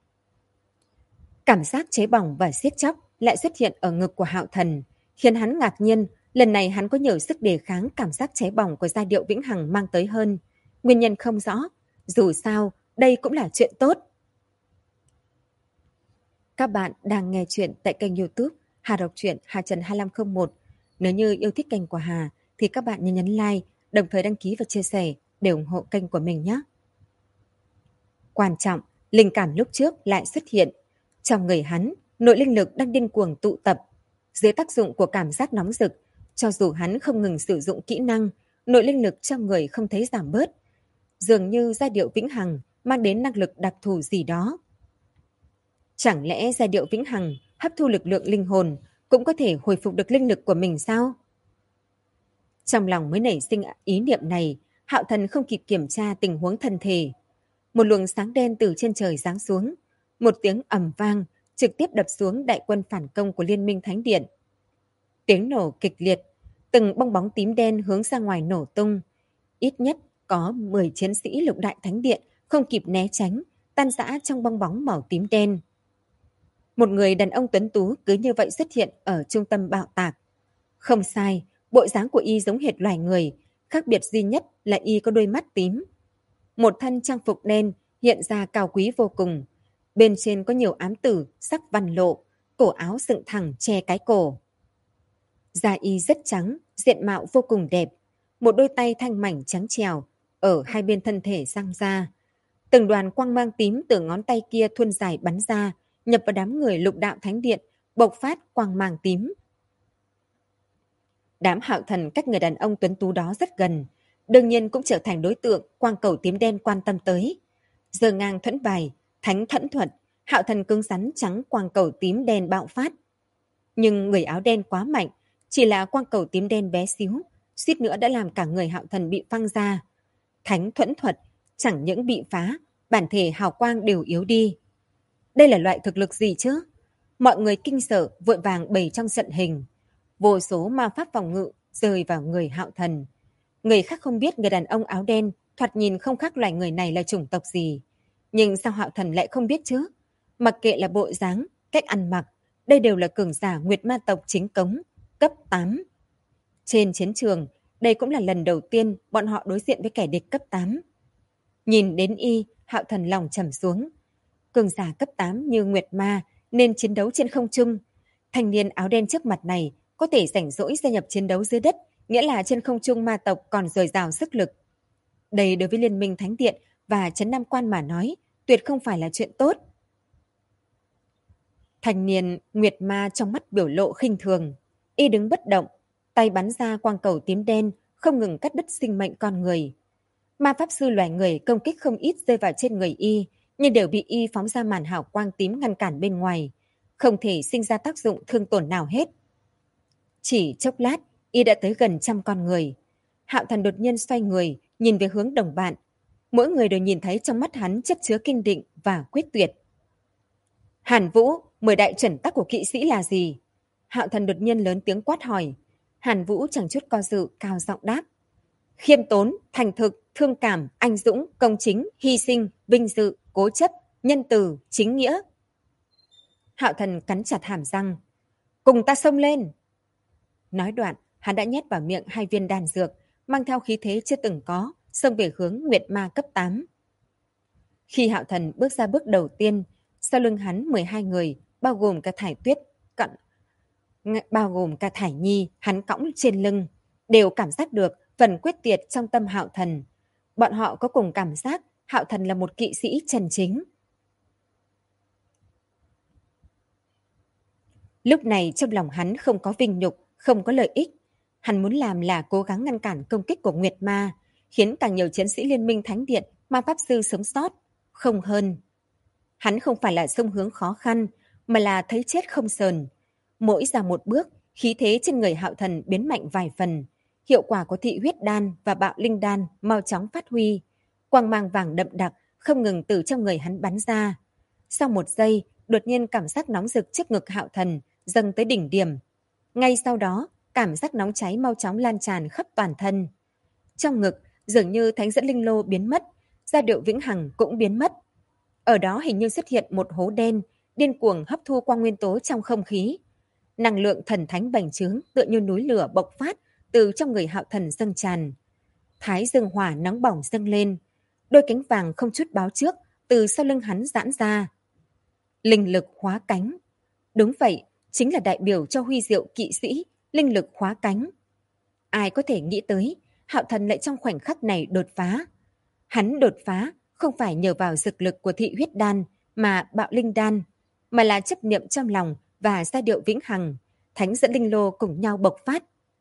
Cảm giác cháy bỏng và siết chóc lại xuất hiện ở ngực của Hạo Thần, khiến hắn ngạc nhiên, lần này hắn có nhiều sức đề kháng cảm giác cháy bỏng của giai điệu vĩnh hằng mang tới hơn. Nguyên nhân không rõ, dù sao, đây cũng là chuyện tốt. Các bạn đang nghe chuyện tại kênh YouTube Hà Đọc truyện Hà Trần 2501. Nếu như yêu thích kênh của Hà thì các bạn nhấn like, đồng thời đăng ký và chia sẻ để ủng hộ kênh của mình nhé. Quan trọng, linh cảm lúc trước lại xuất hiện. Trong người hắn, nội linh lực đang điên cuồng tụ tập. Dưới tác dụng của cảm giác nóng rực, cho dù hắn không ngừng sử dụng kỹ năng, nội linh lực trong người không thấy giảm bớt. Dường như giai điệu vĩnh hằng mang đến năng lực đặc thù gì đó. Chẳng lẽ giai điệu vĩnh hằng hấp thu lực lượng linh hồn cũng có thể hồi phục được linh lực của mình sao? Trong lòng mới nảy sinh ý niệm này, Hạo Thần không kịp kiểm tra tình huống thân thể. Một luồng sáng đen từ trên trời giáng xuống, một tiếng ầm vang trực tiếp đập xuống đại quân phản công của Liên minh Thánh Điện. Tiếng nổ kịch liệt, từng bong bóng tím đen hướng ra ngoài nổ tung. Ít nhất có 10 chiến sĩ Lục Đại Thánh Điện không kịp né tránh, tan rã trong bong bóng màu tím đen. Một người đàn ông tuấn tú cứ như vậy xuất hiện ở trung tâm bạo tạc. Không sai, bộ dáng của y giống hệt loài người, khác biệt duy nhất là y có đôi mắt tím. Một thân trang phục đen hiện ra cao quý vô cùng. Bên trên có nhiều ám tử, sắc văn lộ, cổ áo dựng thẳng che cái cổ. Da y rất trắng, diện mạo vô cùng đẹp. Một đôi tay thanh mảnh trắng trèo, ở hai bên thân thể giang ra. Từng đoàn quang mang tím từ ngón tay kia thuôn dài bắn ra, nhập vào đám người Lục Đạo Thánh Điện, bộc phát quang mang tím. Đám Hạo Thần cách người đàn ông tuấn tú đó rất gần, đương nhiên cũng trở thành đối tượng quang cầu tím đen quan tâm tới. Giơ ngang thuẫn bài, thánh thuẫn thuật, Hạo Thần cứng rắn trắng quang cầu tím đen bạo phát. Nhưng người áo đen quá mạnh, chỉ là quang cầu tím đen bé xíu, suýt nữa đã làm cả người Hạo Thần bị phăng ra. Thánh thuẫn thuật chẳng những bị phá, bản thể hào quang đều yếu đi. Đây là loại thực lực gì chứ? Mọi người kinh sợ vội vàng bày trong trận hình. Vô số ma pháp phòng ngự rơi vào người Hạo Thần. Người khác không biết người đàn ông áo đen thoạt nhìn không khác loài người này là chủng tộc gì. Nhưng sao Hạo Thần lại không biết chứ? Mặc kệ là bộ dáng, cách ăn mặc, đây đều là cường giả Nguyệt Ma tộc chính cống, cấp 8. Trên chiến trường, đây cũng là lần đầu tiên bọn họ đối diện với kẻ địch cấp 8. Nhìn đến y, Hạo Thần lòng trầm xuống. Cường giả cấp 8 như Nguyệt Ma nên chiến đấu trên không trung. Thanh niên áo đen trước mặt này có thể rảnh rỗi gia nhập chiến đấu dưới đất nghĩa là trên không trung ma tộc còn dồi dào sức lực. Đây đối với Liên minh Thánh Điện và Trấn Nam Quan mà nói, tuyệt không phải là chuyện tốt. Thanh niên Nguyệt Ma trong mắt biểu lộ khinh thường, y đứng bất động, tay bắn ra quang cầu tím đen, không ngừng cắt đứt sinh mệnh con người. Ma pháp sư loài người công kích không ít rơi vào trên người y, nhưng đều bị y phóng ra màn hào quang tím ngăn cản bên ngoài, không thể sinh ra tác dụng thương tổn nào hết. Chỉ chốc lát, y đã tới gần 100 con người. Hạo Thần đột nhiên xoay người, nhìn về hướng đồng bạn. Mỗi người đều nhìn thấy trong mắt hắn chất chứa kinh định và quyết tuyệt. Hàn Vũ, 10 đại chuẩn tắc của kỵ sĩ là gì? Hạo Thần đột nhiên lớn tiếng quát hỏi. Hàn Vũ chẳng chút co dự, cao giọng đáp. Khiêm tốn, thành thực, thương cảm, anh dũng, công chính, hy sinh, vinh dự, cố chấp, nhân từ, chính nghĩa. Hạo Thần cắn chặt hàm răng. Cùng ta xông lên! Nói đoạn, hắn đã nhét vào miệng 2 viên đan dược, mang theo khí thế chưa từng có, xông về hướng Nguyệt Ma cấp 8. Khi Hạo Thần bước ra bước đầu tiên, sau lưng hắn 12 người, bao gồm cả Thải Tuyết, bao gồm cả Thải Nhi, hắn cõng trên lưng, đều cảm giác được phần quyết tuyệt trong tâm Hạo Thần. Bọn họ có cùng cảm giác Hạo Thần là một kỵ sĩ chân chính. Lúc này trong lòng hắn không có vinh nhục, không có lợi ích. Hắn muốn làm là cố gắng ngăn cản công kích của Nguyệt Ma, khiến càng nhiều chiến sĩ Liên minh Thánh Điện, ma pháp sư sống sót, không hơn. Hắn không phải là xông hướng khó khăn, mà là thấy chết không sờn. Mỗi ra một bước, khí thế trên người Hạo Thần biến mạnh vài phần. Hiệu quả của thị huyết đan và bạo linh đan mau chóng phát huy. Quang mang vàng đậm đặc không ngừng từ trong người hắn bắn ra. Sau một giây, đột nhiên cảm giác nóng rực trước ngực Hạo Thần dâng tới đỉnh điểm. Ngay sau đó, cảm giác nóng cháy mau chóng lan tràn khắp toàn thân. Trong ngực, dường như thánh dẫn linh lô biến mất, giai điệu vĩnh hằng cũng biến mất. Ở đó hình như xuất hiện một hố đen, điên cuồng hấp thu quang nguyên tố trong không khí. Năng lượng thần thánh bành trướng tựa như núi lửa bộc phát từ trong người Hạo Thần dâng tràn. Thái dương hỏa nóng bỏng dâng lên, đôi cánh vàng không chút báo trước từ sau lưng hắn giãn ra. Linh lực hóa cánh. Đúng vậy, chính là đại biểu cho huy diệu kỵ sĩ, linh lực hóa cánh. Ai có thể nghĩ tới, Hạo Thần lại trong khoảnh khắc này đột phá. Hắn đột phá không phải nhờ vào dược lực của thị huyết đan mà bạo linh đan, mà là chấp niệm trong lòng và giai điệu vĩnh hằng, thánh dẫn linh lô cùng nhau bộc phát.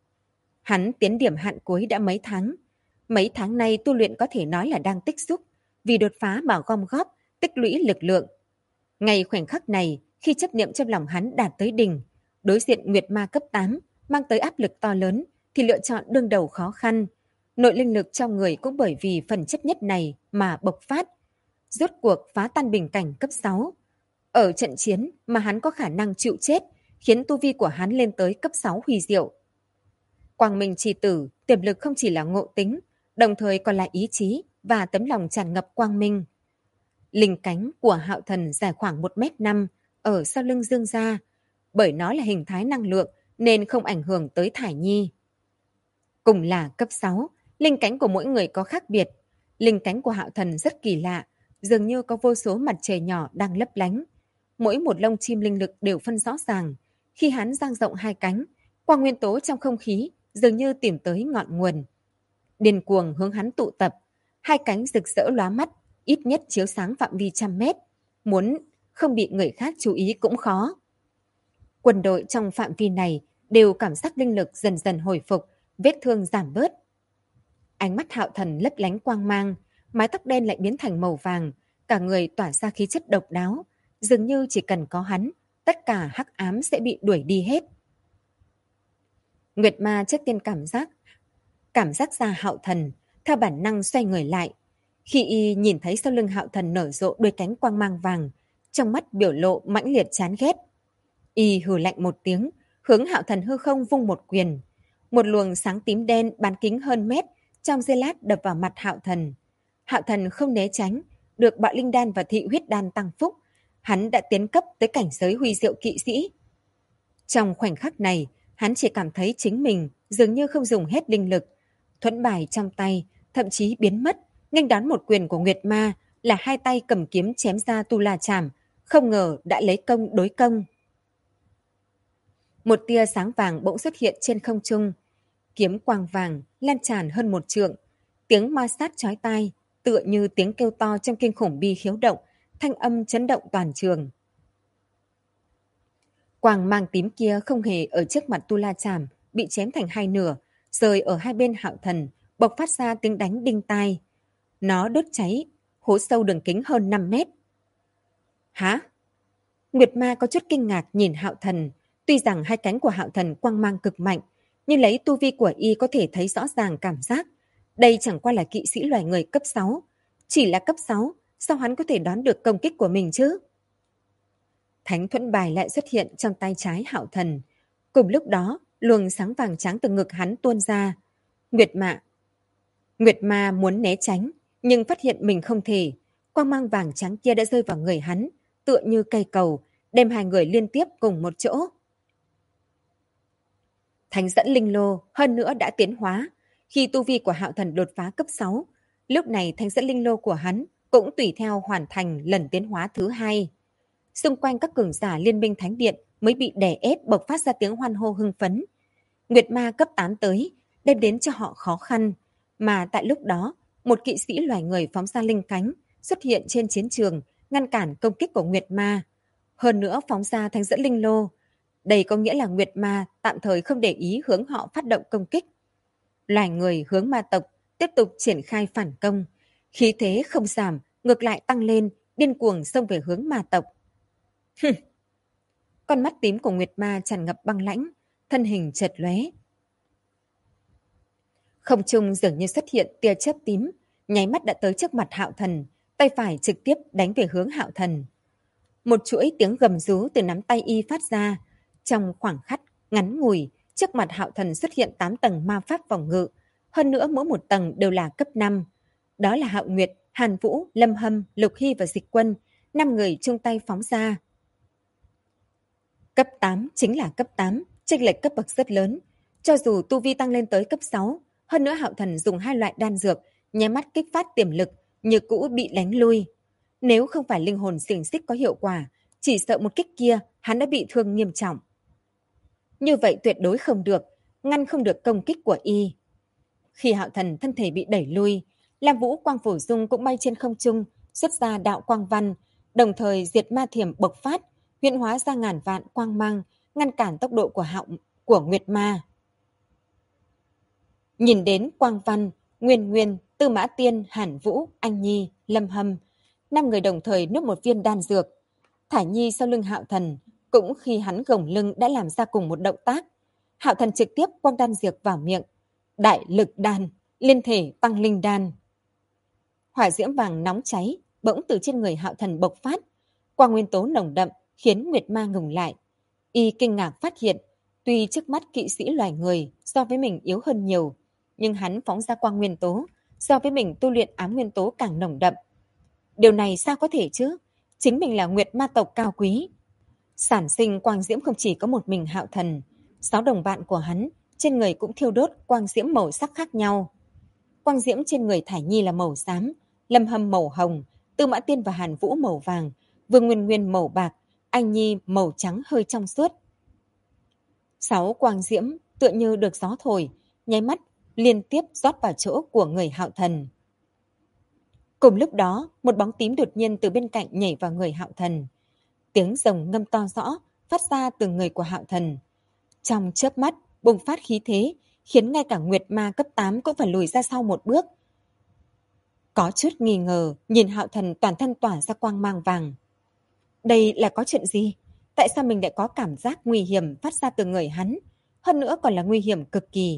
Hắn tiến điểm hạn cuối đã mấy tháng. Mấy tháng nay tu luyện có thể nói là đang tích xúc, vì đột phá mà gom góp, tích lũy lực lượng. Ngay khoảnh khắc này, khi chấp niệm trong lòng hắn đạt tới đỉnh, đối diện Nguyệt Ma cấp 8, mang tới áp lực to lớn, thì lựa chọn đương đầu khó khăn. Nội linh lực trong người cũng bởi vì phần chấp nhất này mà bộc phát. Rốt cuộc phá tan bình cảnh cấp 6. Ở trận chiến mà hắn có khả năng chịu chết, khiến tu vi của hắn lên tới cấp 6 huy diệu. Quang Minh Chi Tử, tiềm lực không chỉ là ngộ tính, đồng thời còn là ý chí và tấm lòng tràn ngập quang minh. Linh cánh của Hạo Thần dài khoảng 1m5 ở sau lưng dương ra, bởi nó là hình thái năng lượng nên không ảnh hưởng tới Thải Nhi. Cùng là cấp 6, linh cánh của mỗi người có khác biệt. Linh cánh của Hạo Thần rất kỳ lạ, dường như có vô số mặt trời nhỏ đang lấp lánh. Mỗi một lông chim linh lực đều phân rõ ràng. Khi hắn dang rộng 2 cánh, quang nguyên tố trong không khí dường như tìm tới ngọn nguồn. Điên cuồng hướng hắn tụ tập, 2 cánh rực rỡ lóa mắt, ít nhất chiếu sáng phạm vi 100 mét. Muốn không bị người khác chú ý cũng khó. Quân đội trong phạm vi này đều cảm giác linh lực dần dần hồi phục, vết thương giảm bớt. Ánh mắt Hạo Thần lấp lánh quang mang, mái tóc đen lại biến thành màu vàng, cả người tỏa ra khí chất độc đáo, dường như chỉ cần có hắn, tất cả hắc ám sẽ bị đuổi đi hết. Nguyệt Ma trước tiên cảm giác ra Hạo Thần, theo bản năng xoay người lại. Khi y nhìn thấy sau lưng Hạo Thần nở rộ đôi cánh quang mang vàng, trong mắt biểu lộ mãnh liệt chán ghét. Y hừ lạnh một tiếng, hướng Hạo Thần hư không vung một quyền. Một luồng sáng tím đen bán kính hơn mét, trong giây lát đập vào mặt Hạo Thần. Hạo Thần không né tránh, được bạo linh đan và thị huyết đan tăng phúc. Hắn đã tiến cấp tới cảnh giới huy diệu kỵ sĩ. Trong khoảnh khắc này, hắn chỉ cảm thấy chính mình dường như không dùng hết linh lực. Thuẫn bài trong tay, thậm chí biến mất, nghênh đón một quyền của Nguyệt Ma là 2 tay cầm kiếm chém ra tu la chảm, không ngờ đã lấy công đối công. Một tia sáng vàng bỗng xuất hiện trên không trung. Kiếm quang vàng lan tràn hơn 1 trượng, tiếng ma sát chói tai, tựa như tiếng kêu to trong kinh khủng bi khiếu động, thanh âm chấn động toàn trường. Quang mang tím kia không hề ở trước mặt Tu La Chảm, bị chém thành 2 nửa, rơi ở 2 bên Hạo Thần, bộc phát ra tiếng đánh đinh tai. Nó đốt cháy, hố sâu đường kính hơn 5 mét. Hả? Nguyệt Ma có chút kinh ngạc nhìn Hạo Thần, tuy rằng 2 cánh của Hạo Thần quang mang cực mạnh, nhưng lấy tu vi của y có thể thấy rõ ràng cảm giác. Đây chẳng qua là kỵ sĩ loài người cấp 6. Chỉ là cấp 6, sao hắn có thể đoán được công kích của mình chứ? Thánh thuẫn bài lại xuất hiện trong tay trái Hạo Thần. Cùng lúc đó, luồng sáng vàng trắng từ ngực hắn tuôn ra. Nguyệt Ma muốn né tránh, nhưng phát hiện mình không thể. Quang mang vàng trắng kia đã rơi vào người hắn, tựa như cây cầu, đem 2 người liên tiếp cùng một chỗ. Thánh dẫn linh lô hơn nữa đã tiến hóa. Khi tu vi của Hạo Thần đột phá cấp 6, lúc này thánh dẫn linh lô của hắn cũng tùy theo hoàn thành lần tiến hóa thứ 2. Xung quanh các cường giả liên minh thánh điện mới bị đè ép bộc phát ra tiếng hoan hô hưng phấn. Nguyệt Ma cấp 8 tới, đem đến cho họ khó khăn. Mà tại lúc đó, một kỵ sĩ loài người phóng ra linh cánh, xuất hiện trên chiến trường, ngăn cản công kích của Nguyệt Ma. Hơn nữa phóng ra thánh dẫn linh lô. Đây có nghĩa là Nguyệt Ma tạm thời không để ý hướng họ phát động công kích. Loài người hướng ma tộc tiếp tục triển khai phản công. Khí thế không giảm, ngược lại tăng lên, điên cuồng xông về hướng ma tộc. Con mắt tím của Nguyệt Ma tràn ngập băng lãnh, thân hình chợt lóe. Không trung dường như xuất hiện tia chớp tím, nháy mắt đã tới trước mặt Hạo Thần, tay phải trực tiếp đánh về hướng Hạo Thần. Một chuỗi tiếng gầm rú từ nắm tay y phát ra. Trong khoảng khắc ngắn ngủi, trước mặt Hạo Thần xuất hiện 8 tầng ma pháp phòng ngự, hơn nữa mỗi một tầng đều là cấp 5. Đó là Hạo Nguyệt, Hàn Vũ, Lâm Hâm, Lục Hy và Dịch Quân, 5 người chung tay phóng ra. Cấp 8 chính là cấp 8, chênh lệch cấp bậc rất lớn. Cho dù tu vi tăng lên tới cấp 6, hơn nữa Hạo Thần dùng 2 loại đan dược, nháy mắt kích phát tiềm lực, như cũ bị đánh lui. Nếu không phải linh hồn xiềng xích có hiệu quả, chỉ sợ một kích kia hắn đã bị thương nghiêm trọng. Như vậy tuyệt đối không được, ngăn không được công kích của y. Khi Hạo Thần thân thể bị đẩy lui, Lam Vũ Quang Phổ Dung cũng bay trên không trung, xuất ra đạo quang văn, đồng thời diệt ma thiểm bộc phát, huyễn hóa ra ngàn vạn quang mang, ngăn cản tốc độ của Nguyệt Ma. Nhìn đến quang văn, Nguyên Nguyên, Tư Mã Tiên, Hàn Vũ, Anh Nhi, Lâm Hâm, 5 người đồng thời nuốt một viên đan dược. Thải Nhi sau lưng Hạo Thần, cũng khi hắn gồng lưng đã làm ra cùng một động tác. Hạo Thần trực tiếp quăng đan dược vào miệng. Đại lực đan, liên thể tăng linh đan. Hỏa diễm vàng nóng cháy, bỗng từ trên người Hạo Thần bộc phát. Quang nguyên tố nồng đậm khiến Nguyệt Ma ngừng lại. Y kinh ngạc phát hiện, tuy trước mắt kỵ sĩ loài người so với mình yếu hơn nhiều, nhưng hắn phóng ra quang nguyên tố, so với mình tu luyện ám nguyên tố càng nồng đậm. Điều này sao có thể chứ? Chính mình là Nguyệt Ma tộc cao quý. Sản sinh quang diễm không chỉ có một mình Hạo Thần, 6 đồng bạn của hắn trên người cũng thiêu đốt quang diễm màu sắc khác nhau. Quang diễm trên người Thải Nhi là màu xám, Lâm Hâm màu hồng, Tư Mã Tiên và Hàn Vũ màu vàng, Vương Nguyên Nguyên màu bạc, Anh Nhi màu trắng hơi trong suốt. 6 quang diễm tựa như được gió thổi, nháy mắt liên tiếp rót vào chỗ của người Hạo Thần. Cùng lúc đó, một bóng tím đột nhiên từ bên cạnh nhảy vào người Hạo Thần. Tiếng rồng ngâm to rõ phát ra từ người của Hạo Thần. Trong chớp mắt bùng phát khí thế, khiến ngay cả Nguyệt Ma cấp 8 cũng phải lùi ra sau một bước. Có chút nghi ngờ, nhìn Hạo Thần toàn thân tỏa ra quang mang vàng. Đây là có chuyện gì? Tại sao mình lại có cảm giác nguy hiểm phát ra từ người hắn? Hơn nữa còn là nguy hiểm cực kỳ.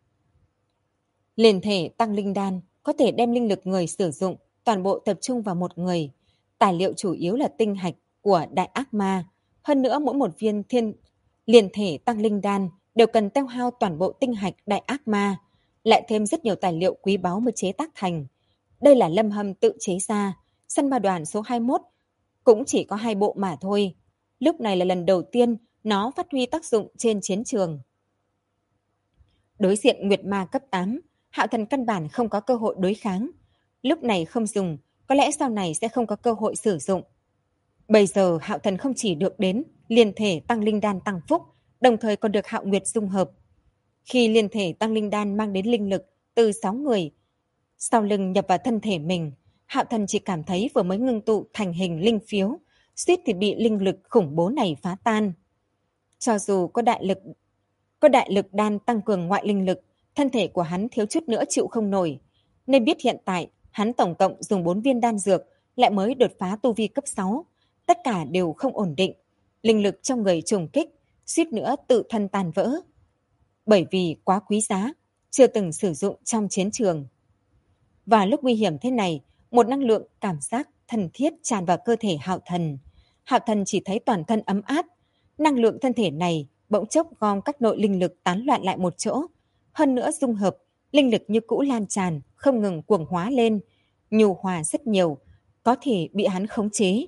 Liên thể tăng linh đan có thể đem linh lực người sử dụng toàn bộ tập trung vào một người. Tài liệu chủ yếu là tinh hạch của đại ác ma. Hơn nữa mỗi một viên liên thể tăng linh đan đều cần tiêu hao toàn bộ tinh hạch đại ác ma, lại thêm rất nhiều tài liệu quý báu mới chế tác thành. Đây là Lâm Hâm tự chế ra, săn ma đoàn số 21 cũng chỉ có 2 bộ mà thôi. Lúc này là lần đầu tiên nó phát huy tác dụng trên chiến trường. Đối diện Nguyệt Ma cấp 8, Hạo Thần căn bản không có cơ hội đối kháng. Lúc này không dùng, có lẽ sau này sẽ không có cơ hội sử dụng. Bây giờ Hạo Thần không chỉ được đến liên thể tăng linh đan tăng phúc, đồng thời còn được Hạo Nguyệt dung hợp. Khi liên thể tăng linh đan mang đến linh lực từ 6 người sau lưng nhập vào thân thể mình, Hạo Thần chỉ cảm thấy vừa mới ngưng tụ thành hình linh phiếu, suýt thì bị linh lực khủng bố này phá tan. Cho dù có đại lực đan tăng cường ngoại linh lực, thân thể của hắn thiếu chút nữa chịu không nổi. Nên biết hiện tại, hắn tổng cộng dùng 4 viên đan dược, lại mới đột phá tu vi cấp 6. Tất cả đều không ổn định. Linh lực trong người trùng kích, suýt nữa tự thân tan vỡ. Bởi vì quá quý giá, chưa từng sử dụng trong chiến trường. Và lúc nguy hiểm thế này, một năng lượng cảm giác thân thiết tràn vào cơ thể Hạo Thần. Hạo Thần chỉ thấy toàn thân ấm áp. Năng lượng thân thể này bỗng chốc gom các nội linh lực tán loạn lại một chỗ. Hơn nữa dung hợp, linh lực như cũ lan tràn, không ngừng cuồng hóa lên. Nhu hòa rất nhiều, có thể bị hắn khống chế.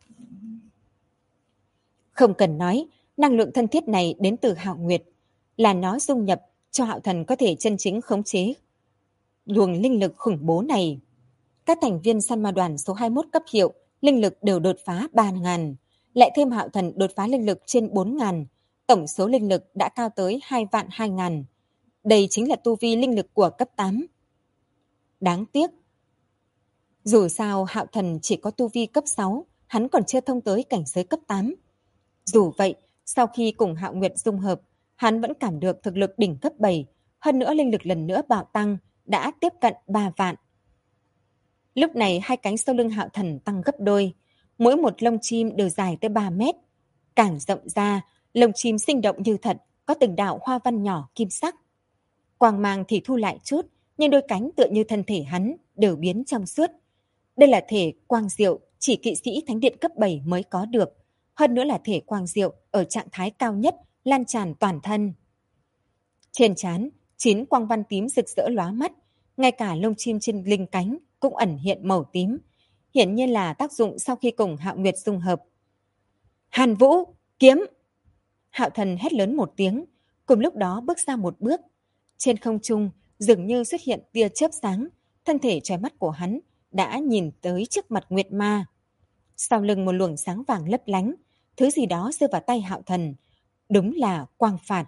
Không cần nói, năng lượng thân thiết này đến từ Hạo Nguyệt. Là nó dung nhập cho Hạo Thần có thể chân chính khống chế luồng linh lực khủng bố này. Các thành viên săn ma đoàn số 21 cấp hiệu, linh lực đều đột phá 3.000, lại thêm Hạo Thần đột phá linh lực trên 4.000, tổng số linh lực đã cao tới 2.200.000. Đây chính là tu vi linh lực của cấp 8. Đáng tiếc, dù sao Hạo Thần chỉ có tu vi cấp 6, hắn còn chưa thông tới cảnh giới cấp 8. Dù vậy, sau khi cùng Hạo Nguyệt dung hợp, hắn vẫn cảm được thực lực đỉnh cấp 7, hơn nữa linh lực lần nữa bạo tăng, đã tiếp cận 3 vạn. Lúc này hai cánh sau lưng Hạo Thần tăng gấp đôi, mỗi một lông chim đều dài tới 3 mét. Càng rộng ra, lông chim sinh động như thật, có từng đạo hoa văn nhỏ kim sắc. Quang mang thì thu lại chút, nhưng đôi cánh tựa như thân thể hắn đều biến trong suốt. Đây là thể quang diệu chỉ kỵ sĩ thánh điện cấp 7 mới có được, hơn nữa là thể quang diệu ở trạng thái cao nhất, lan tràn toàn thân. Trên trán, 9 quang văn tím rực rỡ lóa mắt, ngay cả lông chim trên linh cánh cũng ẩn hiện màu tím, hiển nhiên là tác dụng sau khi cùng Hạo Nguyệt dung hợp. Hàn Vũ, kiếm! Hạo Thần hét lớn một tiếng, cùng lúc đó bước ra một bước. Trên không trung dường như xuất hiện tia chớp sáng, thân thể trói mắt của hắn đã nhìn tới trước mặt Nguyệt Ma. Sau lưng một luồng sáng vàng lấp lánh, thứ gì đó rơi vào tay Hạo Thần, đúng là quang phạt.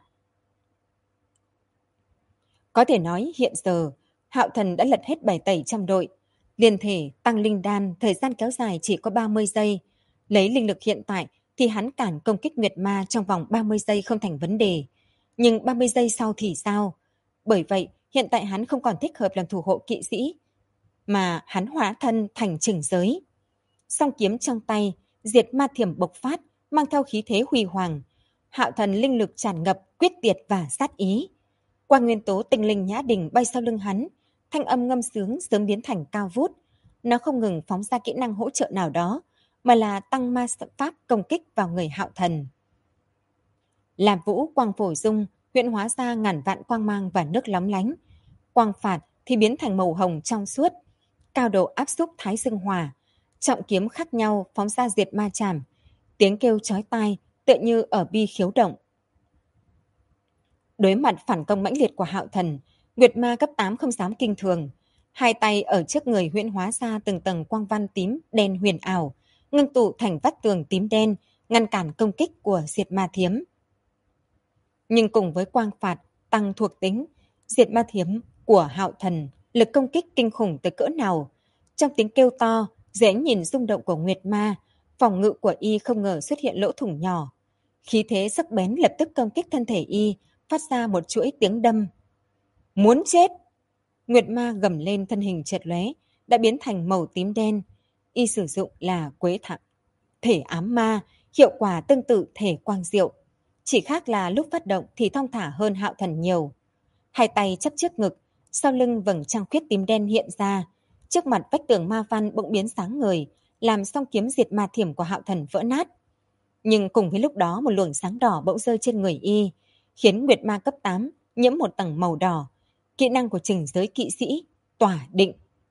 Có thể nói hiện giờ, Hạo Thần đã lật hết bài tẩy trong đội. Liên thể tăng linh đan, thời gian kéo dài chỉ có 30 giây. Lấy linh lực hiện tại thì hắn cản công kích Nguyệt Ma trong vòng 30 giây không thành vấn đề. Nhưng 30 giây sau thì sao? Bởi vậy, hiện tại hắn không còn thích hợp làm thủ hộ kỵ sĩ, mà hắn hóa thân thành chỉnh giới. Song kiếm trong tay, diệt ma thiểm bộc phát, mang theo khí thế huy hoàng. Hạo Thần linh lực tràn ngập, quyết tiệt và sát ý. Qua nguyên tố tinh linh nhã đình bay sau lưng hắn, thanh âm ngâm sướng sớm biến thành cao vút. Nó không ngừng phóng ra kỹ năng hỗ trợ nào đó, mà là tăng ma pháp công kích vào người Hạo Thần. Làm vũ quang phổ dung, huyễn hóa ra ngàn vạn quang mang và nước lóng lánh. Quang phạt thì biến thành màu hồng trong suốt. Cao độ áp xúc thái dương hỏa, trọng kiếm khác nhau phóng ra diệt ma chảm. Tiếng kêu chói tai tựa như ở bi khiếu động. Đối mặt phản công mãnh liệt của Hạo Thần, Nguyệt Ma cấp 8 không dám kinh thường. Hai tay ở trước người huyễn hóa ra từng tầng quang văn tím đen huyền ảo, ngưng tụ thành vách tường tím đen, ngăn cản công kích của diệt ma thiếm. Nhưng cùng với quang phạt tăng thuộc tính, diệt ma thiếm của Hạo Thần lực công kích kinh khủng tới cỡ nào. Trong tiếng kêu to, dưới ánh nhìn rung động của Nguyệt Ma, phòng ngự của y không ngờ xuất hiện lỗ thủng nhỏ. Khí thế sắc bén lập tức công kích thân thể y, phát ra một chuỗi tiếng đâm. Muốn chết! Nguyệt Ma gầm lên, thân hình chợt lóe, đã biến thành màu tím đen. Y sử dụng là quế thẳng thể ám ma, hiệu quả tương tự thể quang diệu. Chỉ khác là lúc phát động thì thong thả hơn Hạo Thần nhiều. Hai tay chắp trước ngực, sau lưng vầng trăng khuyết tím đen hiện ra. Trước mặt vách tường ma văn bỗng biến sáng ngời, làm song kiếm diệt ma thiểm của Hạo Thần vỡ nát. Nhưng cùng với lúc đó một luồng sáng đỏ bỗng rơi trên người y, khiến Nguyệt Ma cấp 8 nhiễm một tầng màu đỏ. Kỹ năng của trình giới kỵ sĩ, tỏa định.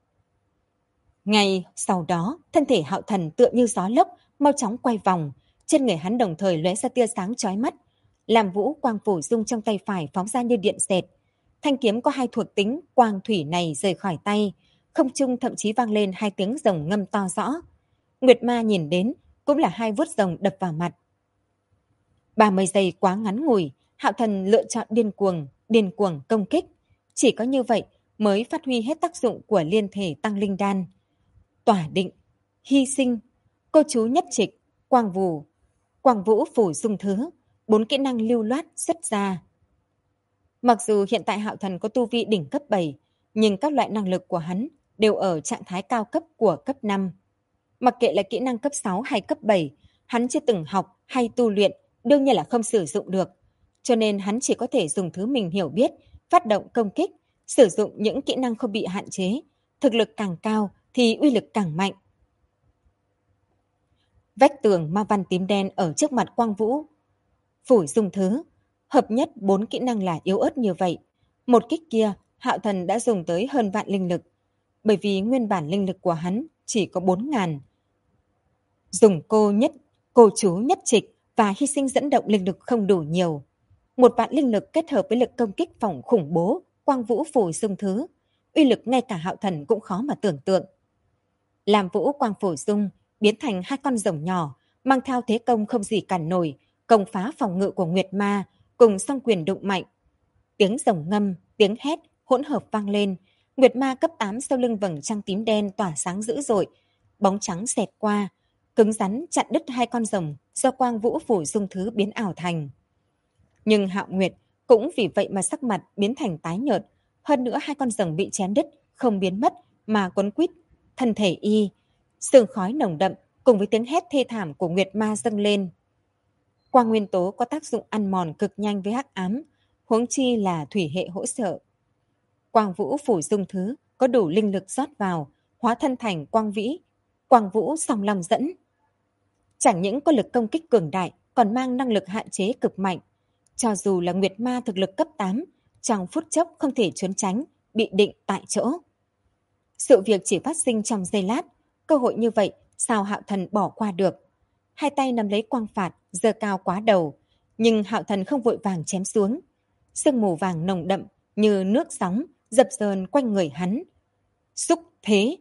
Ngay sau đó, thân thể Hạo Thần tựa như gió lốc, mau chóng quay vòng. Trên người hắn đồng thời lóe ra tia sáng chói mắt. Làm vũ quang phổ dung trong tay phải phóng ra như điện xẹt. Thanh kiếm có hai thuộc tính quang thủy này rời khỏi tay. Không trung thậm chí vang lên hai tiếng rồng ngâm to rõ. Nguyệt Ma nhìn đến, cũng là hai vuốt rồng đập vào mặt. 30 giây quá ngắn ngủi, Hạo Thần lựa chọn điên cuồng, điên cuồng công kích. Chỉ có như vậy mới phát huy hết tác dụng của liên thể tăng linh đan. Tỏa định, hy sinh, cô chú nhất trịch, quang vũ phủ dung thứ, 4 kỹ năng lưu loát xuất ra. Mặc dù hiện tại Hạo Thần có tu vi đỉnh cấp 7, nhưng các loại năng lực của hắn đều ở trạng thái cao cấp của cấp 5. Mặc kệ là kỹ năng cấp 6 hay cấp 7, hắn chưa từng học hay tu luyện, đương nhiên là không sử dụng được. Cho nên hắn chỉ có thể dùng thứ mình hiểu biết, phát động công kích, sử dụng những kỹ năng không bị hạn chế. Thực lực càng cao thì uy lực càng mạnh. Vách tường ma văn tím đen ở trước mặt Quang Vũ phủ dung thứ, hợp nhất 4 kỹ năng là yếu ớt như vậy. Một kích kia, Hạo Thần đã dùng tới hơn vạn linh lực, bởi vì nguyên bản linh lực của hắn chỉ có 4.000. Dùng cô chú nhất trịch và hy sinh dẫn động linh lực không đủ nhiều. 1 vạn linh lực kết hợp với lực công kích phòng khủng bố, Quang Vũ phủ dung thứ, uy lực ngay cả Hạo Thần cũng khó mà tưởng tượng. Làm Vũ Quang phủ dung biến thành 2 con rồng nhỏ, mang theo thế công không gì cản nổi, công phá phòng ngự của Nguyệt Ma, cùng song quyền đụng mạnh. Tiếng rồng ngâm, tiếng hét hỗn hợp vang lên. Nguyệt Ma cấp 8 sau lưng vầng trăng tím đen tỏa sáng dữ dội, bóng trắng xẹt qua, cứng rắn chặn đứt 2 con rồng do Quang Vũ phủ dung thứ biến ảo thành. Nhưng Hạo Nguyệt cũng vì vậy mà sắc mặt biến thành tái nhợt, hơn nữa 2 con rồng bị chém đứt không biến mất mà quấn quýt thân thể y, sương khói nồng đậm cùng với tiếng hét thê thảm của Nguyệt Ma dâng lên. Quang nguyên tố có tác dụng ăn mòn cực nhanh với hắc ám, huống chi là thủy hệ hỗ trợ. Quang Vũ phủ dung thứ có đủ linh lực rót vào, hóa thân thành Quang Vũ song long dẫn. Chẳng những có lực công kích cường đại, còn mang năng lực hạn chế cực mạnh. Cho dù là Nguyệt Ma thực lực cấp 8, trong phút chốc không thể trốn tránh, bị định tại chỗ. Sự việc chỉ phát sinh trong giây lát, cơ hội như vậy sao Hạo Thần bỏ qua được. 2 tay nắm lấy quang phạt, giơ cao quá đầu, nhưng Hạo Thần không vội vàng chém xuống. Sương mù vàng nồng đậm như nước sóng dập dờn quanh người hắn. Xúc thế.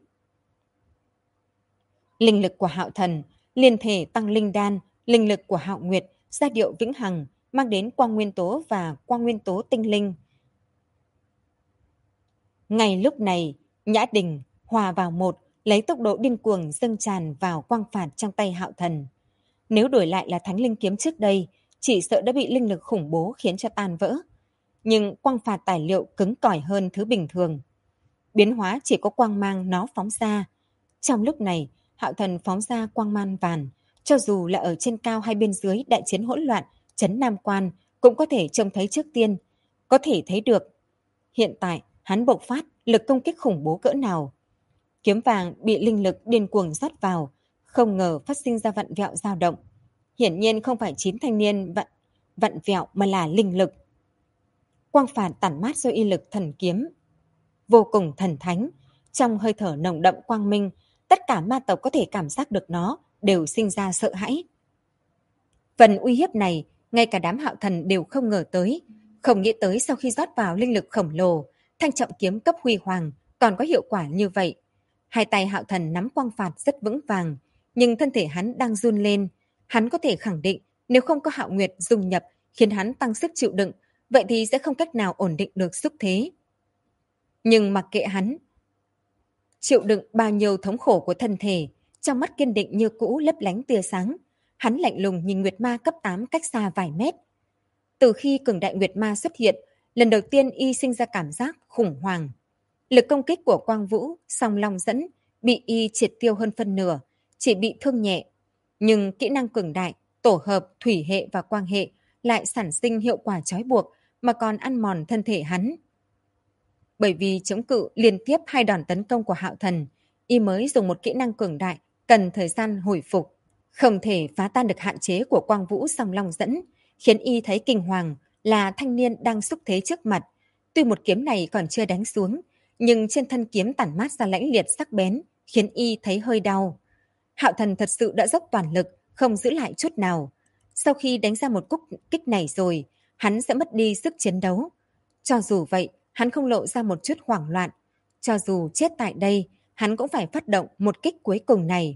Linh lực của Hạo Thần, liên thể tăng linh đan, linh lực của Hạo Nguyệt, giai điệu vĩnh hằng, mang đến quang nguyên tố và quang nguyên tố tinh linh. Ngay lúc này, Nhã Đình hòa vào một, lấy tốc độ điên cuồng dâng tràn vào quang phạt trong tay Hạo Thần. Nếu đổi lại là thánh linh kiếm trước đây, chỉ sợ đã bị linh lực khủng bố khiến cho tan vỡ. Nhưng quang phạt tài liệu cứng cỏi hơn thứ bình thường. Biến hóa chỉ có quang mang nó phóng ra. Trong lúc này, Hạo Thần phóng ra quang man vàn, cho dù là ở trên cao hay bên dưới đại chiến hỗn loạn, trấn Nam Quan cũng có thể trông thấy trước tiên, có thể thấy được. Hiện tại, hắn bộc phát lực công kích khủng bố cỡ nào. Kiếm vàng bị linh lực điên cuồng rót vào, không ngờ phát sinh ra vặn vẹo dao động. Hiển nhiên không phải 9 thanh niên vặn vẹo mà là linh lực. Quang phạt tản mát do y lực thần kiếm, vô cùng thần thánh. Trong hơi thở nồng đậm quang minh, tất cả ma tộc có thể cảm giác được nó, đều sinh ra sợ hãi. Phần uy hiếp này, ngay cả đám Hạo Thần đều không ngờ tới. Không nghĩ tới sau khi rót vào linh lực khổng lồ, thanh trọng kiếm cấp huy hoàng còn có hiệu quả như vậy. 2 tay Hạo Thần nắm quang phạt rất vững vàng, nhưng thân thể hắn đang run lên. Hắn có thể khẳng định nếu không có Hạo Nguyệt dung nhập khiến hắn tăng sức chịu đựng, vậy thì sẽ không cách nào ổn định được xúc thế. Nhưng mặc kệ hắn chịu đựng bao nhiêu thống khổ của thân thể, trong mắt kiên định như cũ lấp lánh tia sáng. Hắn lạnh lùng nhìn Nguyệt Ma cấp 8 cách xa vài mét. Từ khi cường đại Nguyệt Ma xuất hiện, lần đầu tiên y sinh ra cảm giác khủng hoảng. Lực công kích của Quang Vũ, song long dẫn, bị y triệt tiêu hơn phân nửa, chỉ bị thương nhẹ. Nhưng kỹ năng cường đại, tổ hợp, thủy hệ và quang hệ lại sản sinh hiệu quả trói buộc mà còn ăn mòn thân thể hắn. Bởi vì chống cự liên tiếp 2 đòn tấn công của Hạo Thần, y mới dùng một kỹ năng cường đại, cần thời gian hồi phục. Không thể phá tan được hạn chế của Quang Vũ song long dẫn, khiến y thấy kinh hoàng là thanh niên đang xúc thế trước mặt. Tuy một kiếm này còn chưa đánh xuống, nhưng trên thân kiếm tản mát ra lãnh liệt sắc bén, khiến y thấy hơi đau. Hạo Thần thật sự đã dốc toàn lực, không giữ lại chút nào. Sau khi đánh ra một kích này rồi, hắn sẽ mất đi sức chiến đấu. Cho dù vậy, hắn không lộ ra một chút hoảng loạn. Cho dù chết tại đây, hắn cũng phải phát động một kích cuối cùng này.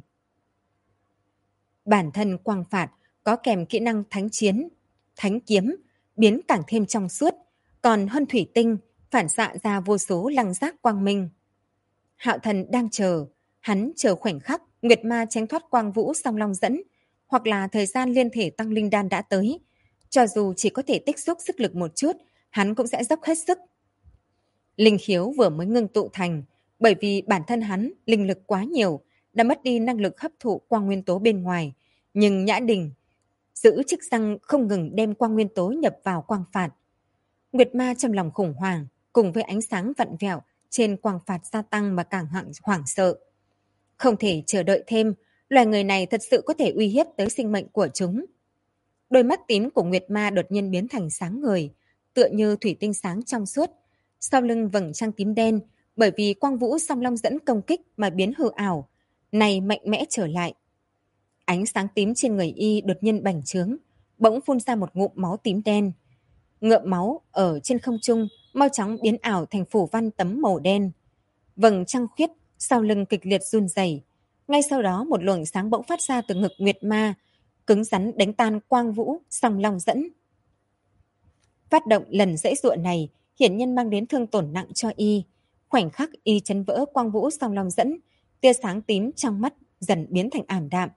Bản thân quang phạt có kèm kỹ năng thánh chiến, thánh kiếm, biến càng thêm trong suốt, còn hơn thủy tinh, phản xạ ra vô số lăng giác quang minh. Hạo Thần đang chờ, hắn chờ khoảnh khắc Nguyệt Ma tránh thoát quang vũ song long dẫn, hoặc là thời gian liên thể tăng linh đan đã tới. Cho dù chỉ có thể tích xúc sức lực một chút, hắn cũng sẽ dốc hết sức. Linh khiếu vừa mới ngưng tụ thành, bởi vì bản thân hắn linh lực quá nhiều, đã mất đi năng lực hấp thụ quang nguyên tố bên ngoài. Nhưng Nhã Đình giữ chức năng không ngừng đem quang nguyên tố nhập vào quang phạt. Nguyệt Ma trong lòng khủng hoảng, cùng với ánh sáng vặn vẹo trên quang phạt gia tăng mà càng hoảng sợ. Không thể chờ đợi thêm, loài người này thật sự có thể uy hiếp tới sinh mệnh của chúng. Đôi mắt tím của Nguyệt Ma đột nhiên biến thành sáng ngời, tựa như thủy tinh sáng trong suốt. Sau lưng vầng trăng tím đen, bởi vì quang vũ song long dẫn công kích mà biến hư ảo, này mạnh mẽ trở lại. Ánh sáng tím trên người y đột nhiên bành trướng, bỗng phun ra một ngụm máu tím đen. Ngợm máu ở trên không trung mau chóng biến ảo thành phủ văn tấm màu đen. Vầng trăng khuyết sau lưng kịch liệt run rẩy. Ngay sau đó một luồng sáng bỗng phát ra từ ngực Nguyệt Ma, cứng rắn đánh tan quang vũ song long dẫn. Phát động lần dãy dụa này hiển nhiên mang đến thương tổn nặng cho y. Khoảnh khắc y chấn vỡ quang vũ song long dẫn, tia sáng tím trong mắt dần biến thành ảm đạm.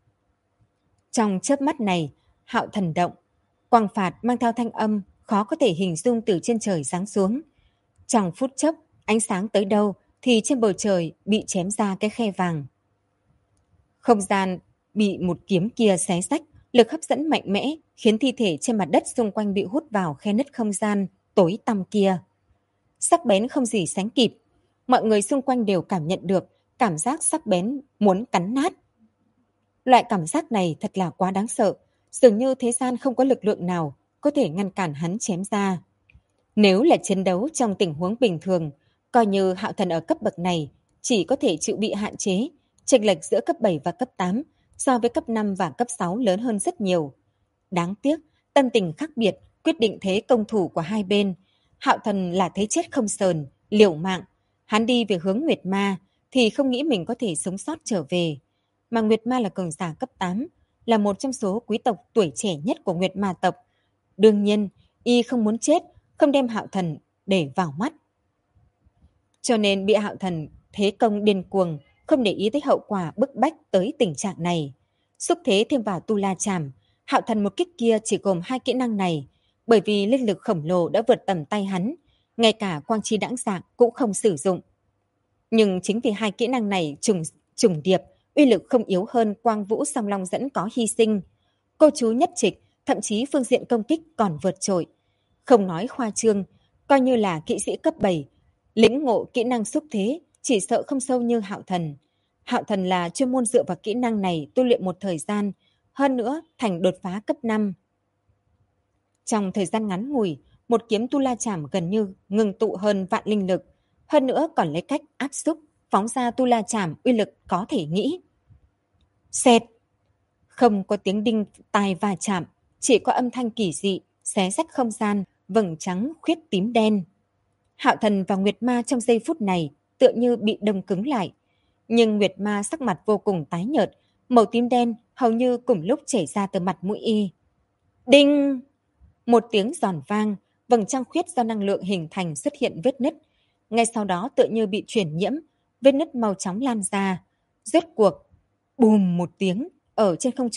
Trong chớp mắt này, Hạo Thần động, quang phạt mang theo thanh âm khó có thể hình dung từ trên trời giáng xuống. Trong phút chốc, ánh sáng tới đâu thì trên bầu trời bị chém ra cái khe vàng. Không gian bị một kiếm kia xé rách, lực hấp dẫn mạnh mẽ khiến thi thể trên mặt đất xung quanh bị hút vào khe nứt không gian tối tăm kia. Sắc bén không gì sánh kịp, mọi người xung quanh đều cảm nhận được cảm giác sắc bén muốn cắn nát. Loại cảm giác này thật là quá đáng sợ, dường như thế gian không có lực lượng nào có thể ngăn cản hắn chém ra. Nếu là chiến đấu trong tình huống bình thường, coi như Hạo Thần ở cấp bậc này chỉ có thể chịu bị hạn chế, chênh lệch giữa cấp 7 và cấp 8 so với cấp 5 và cấp 6 lớn hơn rất nhiều. Đáng tiếc, tâm tình khác biệt quyết định thế công thủ của hai bên. Hạo Thần là thấy chết không sờn, liều mạng. Hắn đi về hướng Nguyệt Ma thì không nghĩ mình có thể sống sót trở về. Mà Nguyệt Ma là cường giả cấp 8, là một trong số quý tộc tuổi trẻ nhất của Nguyệt Ma tộc. Đương nhiên, y không muốn chết, không đem Hạo Thần để vào mắt. Cho nên bị Hạo Thần thế công điên cuồng, không để ý tới hậu quả bức bách tới tình trạng này. Xúc thế thêm vào Tu La Chảm, Hạo Thần một kích kia chỉ gồm 2 kỹ năng này, bởi vì linh lực khổng lồ đã vượt tầm tay hắn, ngay cả quang chi đãng dạng cũng không sử dụng. Nhưng chính vì 2 kỹ năng này trùng điệp, uy lực không yếu hơn quang vũ song long dẫn có hy sinh. Cô chú nhất trịch, thậm chí phương diện công kích còn vượt trội. Không nói khoa trương, coi như là kỵ sĩ cấp 7, lĩnh ngộ kỹ năng xúc thế, chỉ sợ không sâu như Hạo Thần. Hạo Thần là chuyên môn dựa vào kỹ năng này tu luyện một thời gian, hơn nữa thành đột phá cấp 5. Trong thời gian ngắn ngủi, một kiếm Tu La Chảm gần như ngừng tụ hơn vạn linh lực, hơn nữa còn lấy cách áp xúc, phóng ra Tu La Chảm uy lực có thể nghĩ. Xẹt! Không có tiếng đinh tai va chạm, chỉ có âm thanh kỳ dị, xé rách không gian, vầng trắng khuyết tím đen. Hạo Thần và Nguyệt Ma trong giây phút này tựa như bị đông cứng lại. Nhưng Nguyệt Ma sắc mặt vô cùng tái nhợt, màu tím đen hầu như cùng lúc chảy ra từ mặt mũi y. Đinh! Một tiếng giòn vang, vầng trăng khuyết do năng lượng hình thành xuất hiện vết nứt. Ngay sau đó tựa như bị truyền nhiễm, vết nứt màu chóng lan ra. Rốt cuộc, bùm một tiếng, ở trên không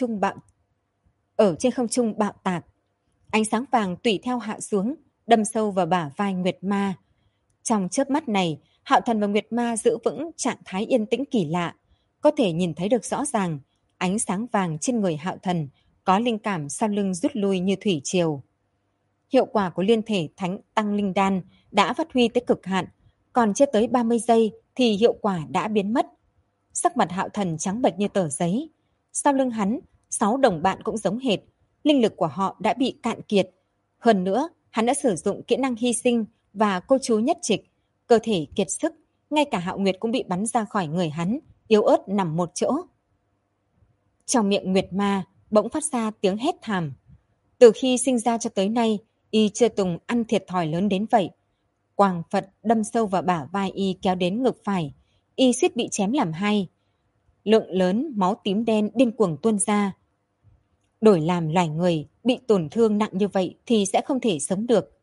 trung bạo tạc. Ánh sáng vàng tùy theo hạ xuống, đâm sâu vào bả vai Nguyệt Ma. Trong chớp mắt này, Hạo Thần và Nguyệt Ma giữ vững trạng thái yên tĩnh kỳ lạ. Có thể nhìn thấy được rõ ràng, ánh sáng vàng trên người Hạo Thần có linh cảm sau lưng rút lui như thủy triều. Hiệu quả của liên thể thánh tăng linh đan đã phát huy tới cực hạn, còn chưa tới 30 giây thì hiệu quả đã biến mất. Sắc mặt Hạo Thần trắng bệch như tờ giấy. Sau lưng hắn, 6 đồng bạn cũng giống hệt, linh lực của họ đã bị cạn kiệt. Hơn nữa, hắn đã sử dụng kỹ năng hy sinh và cô chú nhất trịch, cơ thể kiệt sức, ngay cả Hạo Nguyệt cũng bị bắn ra khỏi người hắn, yếu ớt nằm một chỗ. Trong miệng Nguyệt Ma bỗng phát ra tiếng hét thảm. Từ khi sinh ra cho tới nay, y chưa từng ăn thiệt thòi lớn đến vậy. Quang Phật đâm sâu vào bả vai y kéo đến ngực phải, y suýt bị chém làm hai. Lượng lớn máu tím đen điên cuồng tuôn ra. Đổi làm loài người bị tổn thương nặng như vậy thì sẽ không thể sống được.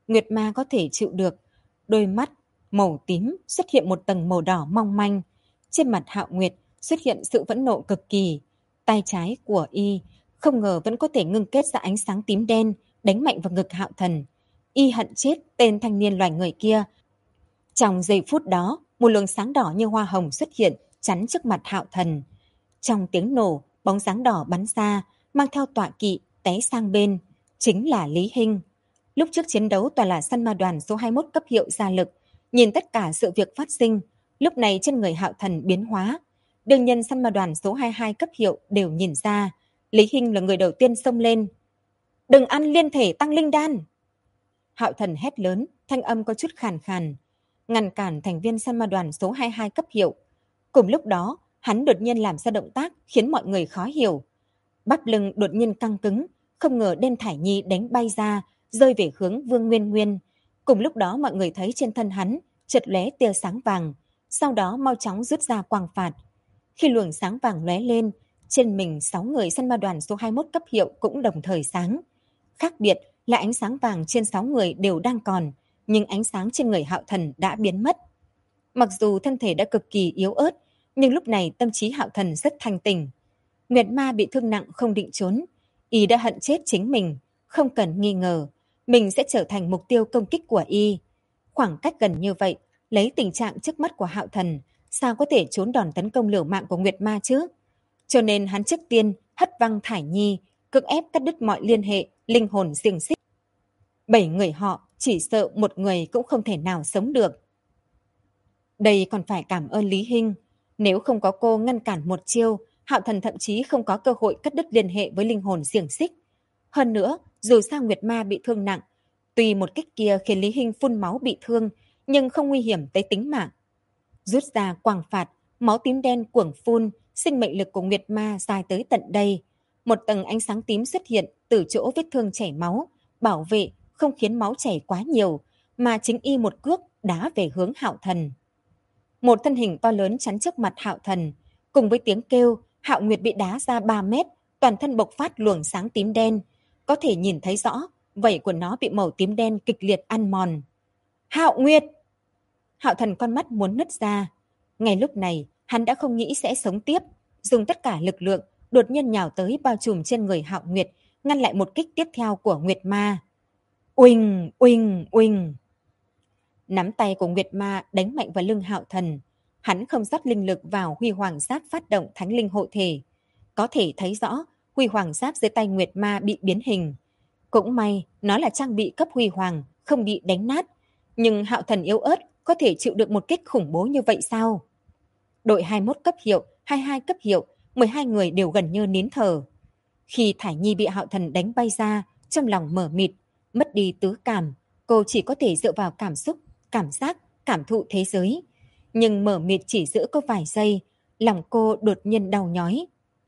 Nguyệt Ma có thể chịu được. Đôi mắt màu tím xuất hiện một tầng màu đỏ mong manh. Trên mặt Hạo Nguyệt xuất hiện sự phẫn nộ cực kỳ. Tay trái của y không ngờ vẫn có thể ngưng kết ra ánh sáng tím đen, đánh mạnh vào ngực Hạo Thần. Y hận chết tên thanh niên loài người kia. Trong giây phút đó, một luồng sáng đỏ như hoa hồng xuất hiện, chắn trước mặt Hạo Thần. Trong tiếng nổ, bóng dáng đỏ bắn ra, mang theo tọa kỵ, té sang bên. Chính là Lý Hinh. Lúc trước chiến đấu toàn là săn ma đoàn số 21 cấp hiệu ra lực. Nhìn tất cả sự việc phát sinh, lúc này trên người Hạo Thần biến hóa. Đương nhân săn ma đoàn số 22 cấp hiệu đều nhìn ra. Lý Hinh là người đầu tiên xông lên. Đừng ăn liên thể tăng linh đan! Hạo Thần hét lớn, thanh âm có chút khàn khàn, ngăn cản thành viên săn ma đoàn số 22 cấp hiệu. Cùng lúc đó, hắn đột nhiên làm ra động tác khiến mọi người khó hiểu. Bắp lưng đột nhiên căng cứng, không ngờ đem Thải Nhi đánh bay ra, rơi về hướng Vương Nguyên Nguyên. Cùng lúc đó mọi người thấy trên thân hắn chợt lóe tia sáng vàng, sau đó mau chóng rút ra quang phạt. Khi luồng sáng vàng lóe lên, trên mình 6 người săn ma đoàn số 21 cấp hiệu cũng đồng thời sáng. Khác biệt là ánh sáng vàng trên 6 người đều đang còn, nhưng ánh sáng trên người Hạo Thần đã biến mất. Mặc dù thân thể đã cực kỳ yếu ớt, nhưng lúc này tâm trí Hạo Thần rất thanh tỉnh. Nguyệt Ma bị thương nặng không định trốn, y đã hận chết chính mình, không cần nghi ngờ, mình sẽ trở thành mục tiêu công kích của y. Khoảng cách gần như vậy, lấy tình trạng trước mắt của Hạo Thần, sao có thể trốn đòn tấn công liều mạng của Nguyệt Ma chứ? Cho nên hắn trước tiên hất văng Thải Nhi, cưỡng ép cắt đứt mọi liên hệ, linh hồn xiềng xích. 7 người họ chỉ sợ một người cũng không thể nào sống được. Đây còn phải cảm ơn Lý Hinh. Nếu không có cô ngăn cản một chiêu, Hạo Thần thậm chí không có cơ hội cắt đứt liên hệ với linh hồn xiềng xích. Hơn nữa, dù sao Nguyệt Ma bị thương nặng, tuy một kích kia khiến Lý Hinh phun máu bị thương, nhưng không nguy hiểm tới tính mạng. Rút ra quang phạt, máu tím đen cuồng phun, sinh mệnh lực của Nguyệt Ma dài tới tận đây. Một tầng ánh sáng tím xuất hiện từ chỗ vết thương chảy máu, bảo vệ không khiến máu chảy quá nhiều, mà chính y một cước đá về hướng Hạo Thần. Một thân hình to lớn chắn trước mặt Hạo Thần, cùng với tiếng kêu, Hạo Nguyệt bị đá ra 3 mét, toàn thân bộc phát luồng sáng tím đen, có thể nhìn thấy rõ, vảy của nó bị màu tím đen kịch liệt ăn mòn. Hạo Nguyệt! Hạo Thần con mắt muốn nứt ra. Ngay lúc này, hắn đã không nghĩ sẽ sống tiếp, dùng tất cả lực lượng, đột nhiên nhào tới bao trùm trên người Hạo Nguyệt, ngăn lại một kích tiếp theo của Nguyệt Ma. Uỳnh, uỳnh, uỳnh. Nắm tay của Nguyệt Ma đánh mạnh vào lưng Hạo Thần. Hắn không dắt linh lực vào huy hoàng giáp phát động thánh linh hộ thể. Có thể thấy rõ, huy hoàng giáp dưới tay Nguyệt Ma bị biến hình. Cũng may, nó là trang bị cấp huy hoàng, không bị đánh nát. Nhưng Hạo Thần yếu ớt có thể chịu được một kích khủng bố như vậy sao? Đội 21 cấp hiệu, 22 cấp hiệu, 12 người đều gần như nín thở. Khi Thải Nhi bị Hạo Thần đánh bay ra, trong lòng mờ mịt, mất đi tứ cảm, cô chỉ có thể dựa vào cảm xúc, cảm giác, cảm thụ thế giới. Nhưng mờ mịt chỉ giữ có vài giây, lòng cô đột nhiên đau nhói.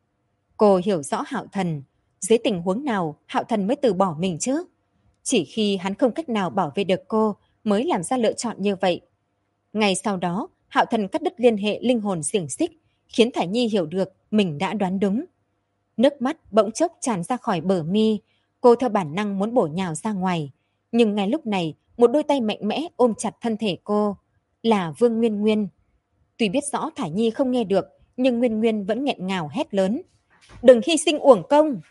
Cô hiểu rõ Hạo Thần, dưới tình huống nào Hạo Thần mới từ bỏ mình chứ? Chỉ khi hắn không cách nào bảo vệ được cô mới làm ra lựa chọn như vậy. Ngay sau đó, Hạo Thần cắt đứt liên hệ linh hồn xiềng xích, khiến Thải Nhi hiểu được mình đã đoán đúng. Nước mắt bỗng chốc tràn ra khỏi bờ mi, cô theo bản năng muốn bổ nhào ra ngoài. Nhưng ngay lúc này, một đôi tay mạnh mẽ ôm chặt thân thể cô, là Vương Nguyên Nguyên. Tuy biết rõ Thải Nhi không nghe được, nhưng Nguyên Nguyên vẫn nghẹn ngào hét lớn. Đừng hy sinh uổng công!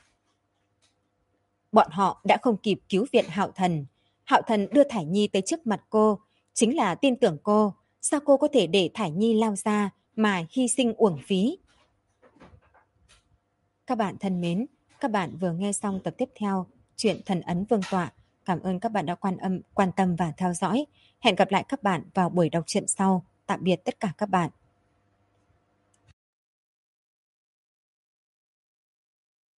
Bọn họ đã không kịp cứu viện Hạo Thần. Hạo Thần đưa Thải Nhi tới trước mặt cô, chính là tin tưởng cô. Sao cô có thể để Thải Nhi lao ra mà hy sinh uổng phí? Các bạn thân mến, các bạn vừa nghe xong tập tiếp theo truyện Thần Ấn Vương Tọa. Cảm ơn các bạn đã quan tâm và theo dõi. Hẹn gặp lại các bạn vào buổi đọc truyện sau. Tạm biệt tất cả các bạn.